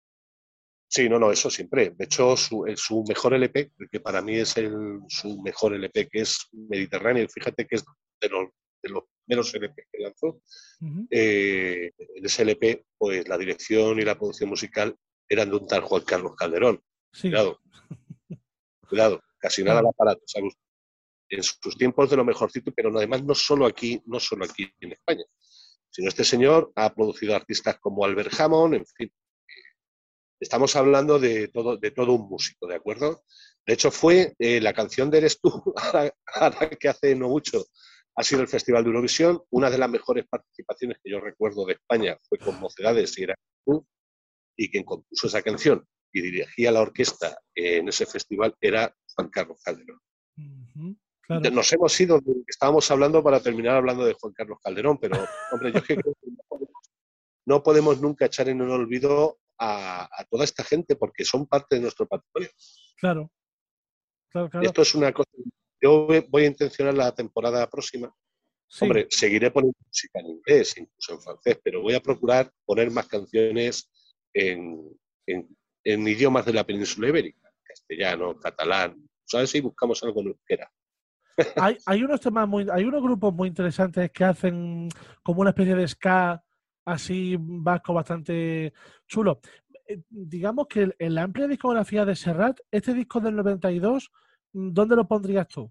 Sí, no, no, eso siempre. De hecho, su, su mejor L P, que para mí es el, su mejor L P, que es Mediterráneo, fíjate que es de los, de los primeros L P que lanzó, uh-huh. eh, en ese L P, pues la dirección y la producción musical eran de un tal Juan Carlos Calderón. Sí. Cuidado, cuidado, casi nada al aparato, ¿sabes? En sus tiempos de lo mejorcito, pero además no solo aquí, no solo aquí en España, sino este señor ha producido artistas como Albert Hammond, en fin. Estamos hablando de todo, de todo un músico, ¿de acuerdo? De hecho, fue eh, la canción de Eres tú, que hace no mucho ha sido el Festival de Eurovisión. Una de las mejores participaciones que yo recuerdo de España fue con Mocedades y Eres tú, y quien compuso esa canción y dirigía la orquesta en ese festival era Juan Carlos Calderón. Uh-huh. Claro. Nos hemos ido de lo que estábamos hablando para terminar hablando de Juan Carlos Calderón, pero, hombre, yo creo que no podemos, no podemos nunca echar en un olvido a, a toda esta gente porque son parte de nuestro patrimonio. Claro. Claro, claro. Esto es una cosa. Yo voy a intencionar la temporada próxima. Sí. Hombre, seguiré poniendo música en inglés, incluso en francés, pero voy a procurar poner más canciones en, en, en idiomas de la península ibérica, castellano, catalán, ¿sabes? Si buscamos algo en euskera. Hay, hay unos temas muy, hay unos grupos muy interesantes que hacen como una especie de ska así vasco bastante chulo. Eh, digamos que en la amplia discografía de Serrat, este disco del noventa y dos, ¿dónde lo pondrías tú?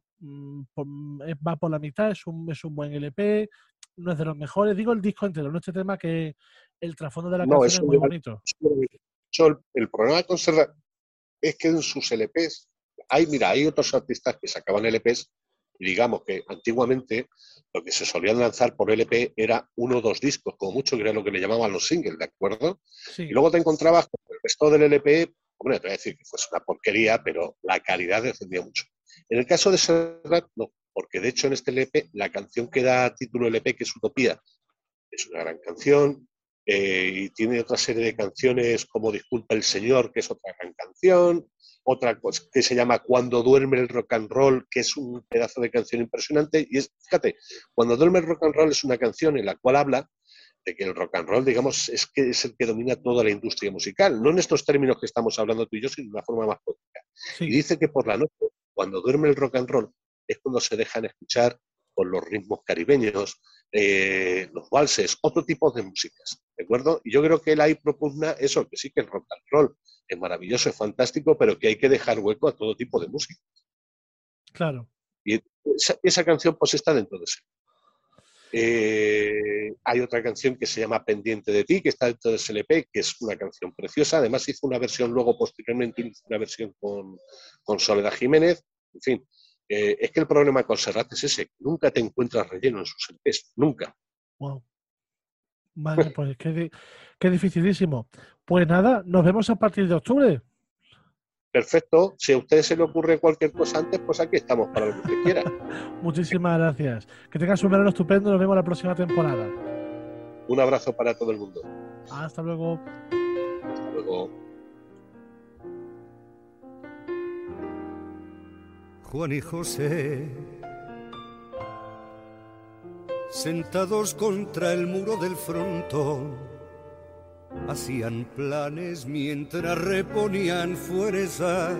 Va por la mitad, es un, es un buen L P, no es de los mejores, digo el disco entero, no este tema que el trasfondo de la no, canción es muy bonito. El, el problema con Serrat es que en sus L Ps hay, mira, hay otros artistas que sacaban L Ps y digamos que antiguamente lo que se solían lanzar por L P era uno o dos discos, como mucho, que era lo que le llamaban los singles, ¿de acuerdo? Sí. Y luego te encontrabas con el resto del L P, bueno, te voy a decir que fue una porquería, pero la calidad descendía mucho. En el caso de Serrat, no, porque de hecho en este L P, la canción que da título L P, que es Utopía, es una gran canción, eh, y tiene otra serie de canciones como Disculpa el Señor, que es otra gran canción, otra cosa que se llama Cuando duerme el rock and roll, que es un pedazo de canción impresionante, y es, fíjate, Cuando duerme el rock and roll es una canción en la cual habla de que el rock and roll, digamos, es que es el que domina toda la industria musical, no en estos términos que estamos hablando tú y yo, sino de una forma más poética. Sí. Y dice que por la noche, cuando duerme el rock and roll, es cuando se dejan escuchar con los ritmos caribeños, eh, los valses, otro tipo de músicas, ¿de acuerdo? Y yo creo que él ahí propugna eso, que sí que el rock and roll es maravilloso, es fantástico, pero que hay que dejar hueco a todo tipo de música. Claro. Y esa, esa canción pues está dentro de eso. Eh, hay otra canción que se llama Pendiente de ti, que está dentro de ese L P, que es una canción preciosa. Además hizo una versión luego, posteriormente, hizo una versión con, con Soledad Jiménez. En fin, eh, es que el problema con Serrat es ese, nunca te encuentras relleno en sus L Ps, nunca. Wow. Vale, pues qué, qué dificilísimo. Pues nada, nos vemos a partir de octubre. Perfecto, si a usted se le ocurre cualquier cosa antes, pues aquí estamos para lo que usted quiera. Muchísimas gracias. Que tengas un verano estupendo, nos vemos la próxima temporada. Un abrazo para todo el mundo. Hasta luego. Hasta luego. Juan y José, sentados contra el muro del frontón, hacían planes mientras reponían fuerzas.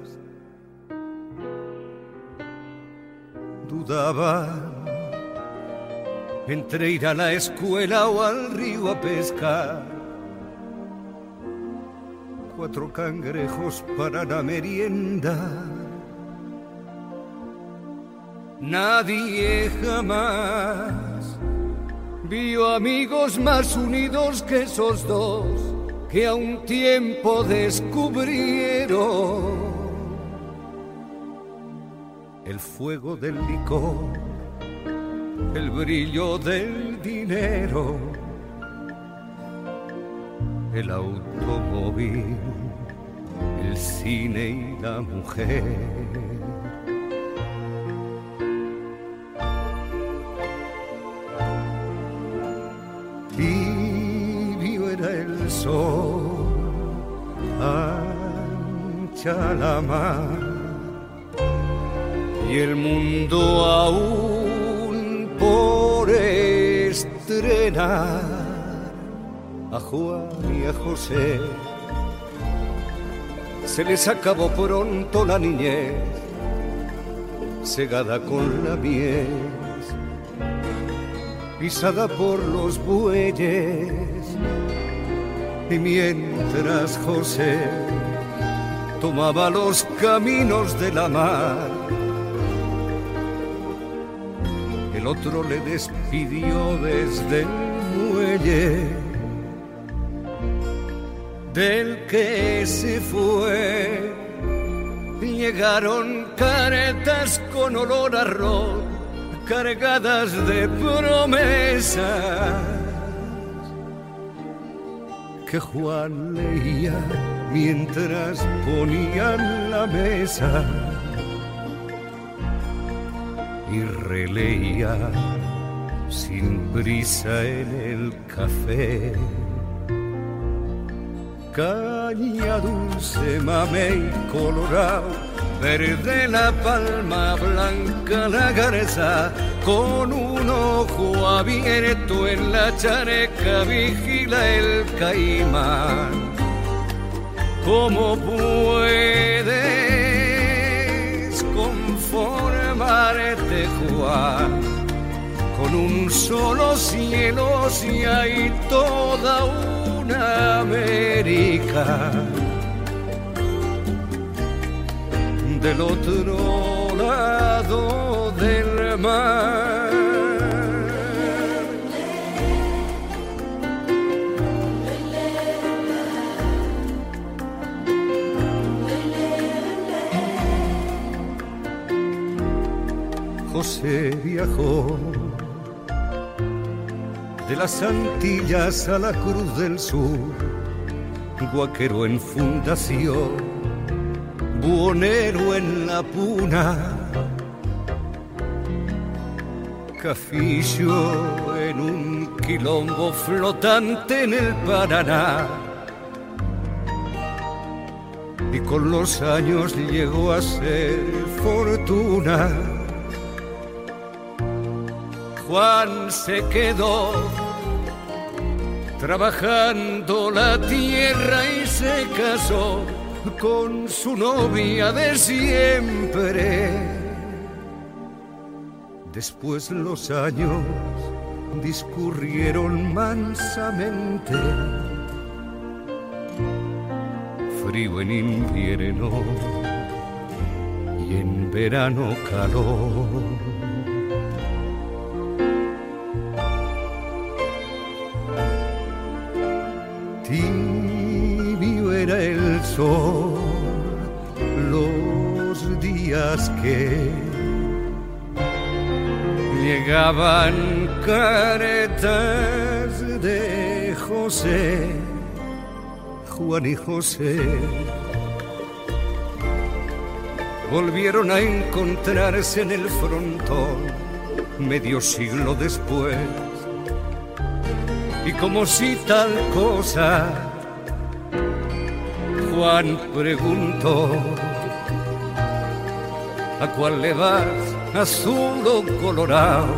Dudaban entre ir a la escuela o al río a pescar. Cuatro cangrejos para la merienda. Nadie jamás vio amigos más unidos que esos dos, que a un tiempo descubrieron el fuego del licor, el brillo del dinero, el automóvil, el cine y la mujer. Tibio era el sol, ancha la mar, y el mundo aún por estrenar. A Juan y a José se les acabó pronto la niñez, cegada con la miel, pisada por los bueyes. Y mientras José tomaba los caminos de la mar, el otro le despidió desde el muelle del que se fue. Llegaron caretas con olor a ron, cargadas de promesas que Juan leía mientras ponían la mesa. y releía sin prisa en el café. Caña dulce, mamey colorado, verde la palma, blanca la garza, con un ojo abierto en la chareca vigila el caimán. ¿Cómo puedes conformarte, Juan, con un solo cielo si hay toda una América? Del otro lado del mar. José viajó de las Antillas a la Cruz del Sur, guaquero en fundación, buhonero en la puna, cafillo en un quilombo flotante en el Paraná. Y con los años llegó a ser fortuna. Juan se quedó trabajando la tierra y se casó con su novia de siempre. Después los años discurrieron mansamente, frío en invierno y en verano calor. Tibio era el sol los días que llegaban caretas de José, Juan y José. Volvieron a encontrarse en el frontón medio siglo después. Y como si tal cosa, Juan preguntó: ¿a cuál le vas, azul o colorado?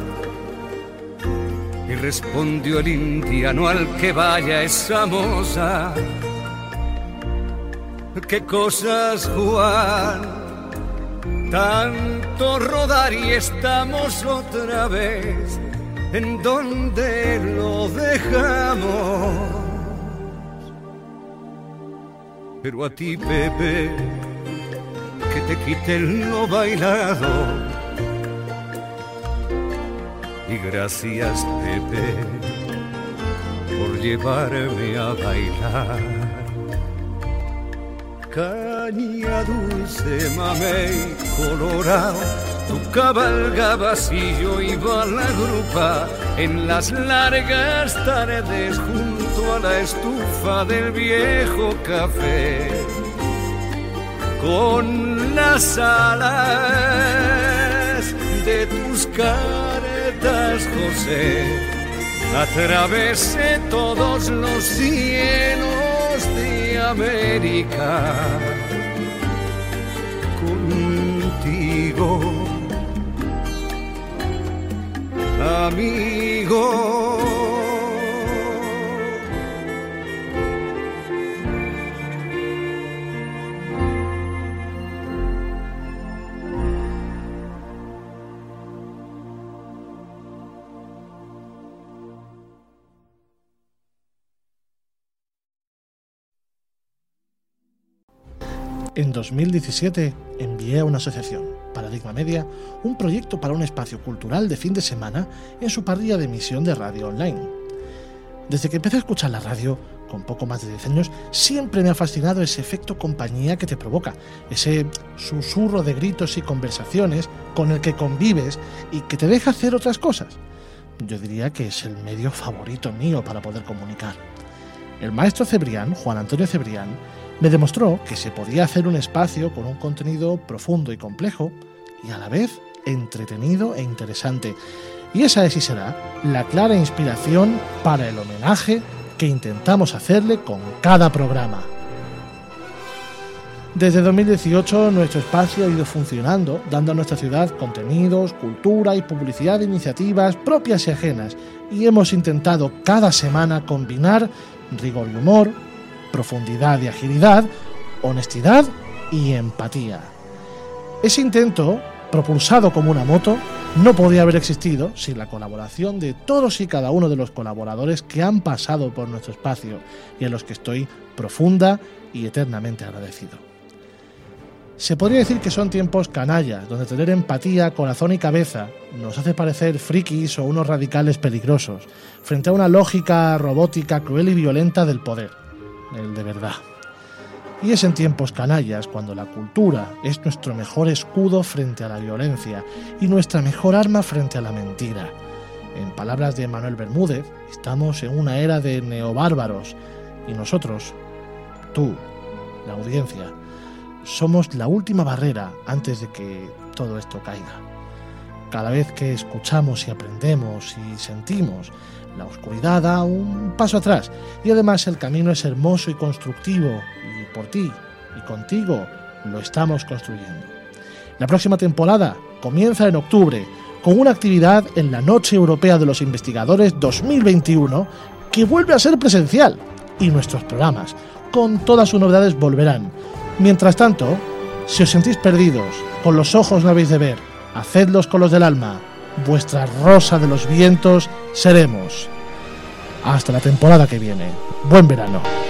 Y respondió el indiano: al que vaya esa moza. ¿Qué cosas, Juan? Tanto rodar y estamos otra vez. ¿En dónde lo dejamos? Pero a ti, Pepe, que te quiten lo bailado. Y gracias, Pepe, por llevarme a bailar. Caña dulce, mamey colorado, tu cabalgabas y yo iba a la grupa en las largas tardes junto a la estufa del viejo café, con las alas de tus caretas, José. Atravesé todos los cielos de América contigo, amigo. En dos mil diecisiete envié a una asociación, Paradigma Media, un proyecto para un espacio cultural de fin de semana en su parrilla de emisión de radio online. Desde que empecé a escuchar la radio, con poco más de diez años, siempre me ha fascinado ese efecto compañía que te provoca, ese susurro de gritos y conversaciones con el que convives y que te deja hacer otras cosas. Yo diría que es el medio favorito mío para poder comunicar. El maestro Cebrián, Juan Antonio Cebrián, me demostró que se podía hacer un espacio con un contenido profundo y complejo y a la vez entretenido e interesante. Y esa es y será la clara inspiración para el homenaje que intentamos hacerle con cada programa. Desde dos mil dieciocho nuestro espacio ha ido funcionando, dando a nuestra ciudad contenidos, cultura y publicidad de iniciativas propias y ajenas, y hemos intentado cada semana combinar rigor y humor, profundidad y agilidad, honestidad y empatía. Ese intento, propulsado como una moto, no podía haber existido sin la colaboración de todos y cada uno de los colaboradores que han pasado por nuestro espacio y a los que estoy profunda y eternamente agradecido. Se podría decir que son tiempos canallas, donde tener empatía, corazón y cabeza nos hace parecer frikis o unos radicales peligrosos, frente a una lógica robótica cruel y violenta del poder, el de verdad. Y es en tiempos canallas cuando la cultura es nuestro mejor escudo frente a la violencia y nuestra mejor arma frente a la mentira. En palabras de Manuel Bermúdez, estamos en una era de neobárbaros y nosotros, tú, la audiencia, somos la última barrera antes de que todo esto caiga. Cada vez que escuchamos y aprendemos y sentimos, la oscuridad da un paso atrás y además el camino es hermoso y constructivo y por ti y contigo lo estamos construyendo. La próxima temporada comienza en octubre con una actividad en la Noche Europea de los Investigadores dos mil veintiuno que vuelve a ser presencial y nuestros programas con todas sus novedades volverán. Mientras tanto, si os sentís perdidos, con los ojos no habéis de ver, hacedlos con los del alma, vuestra rosa de los vientos seremos. Hasta la temporada que viene. Buen verano.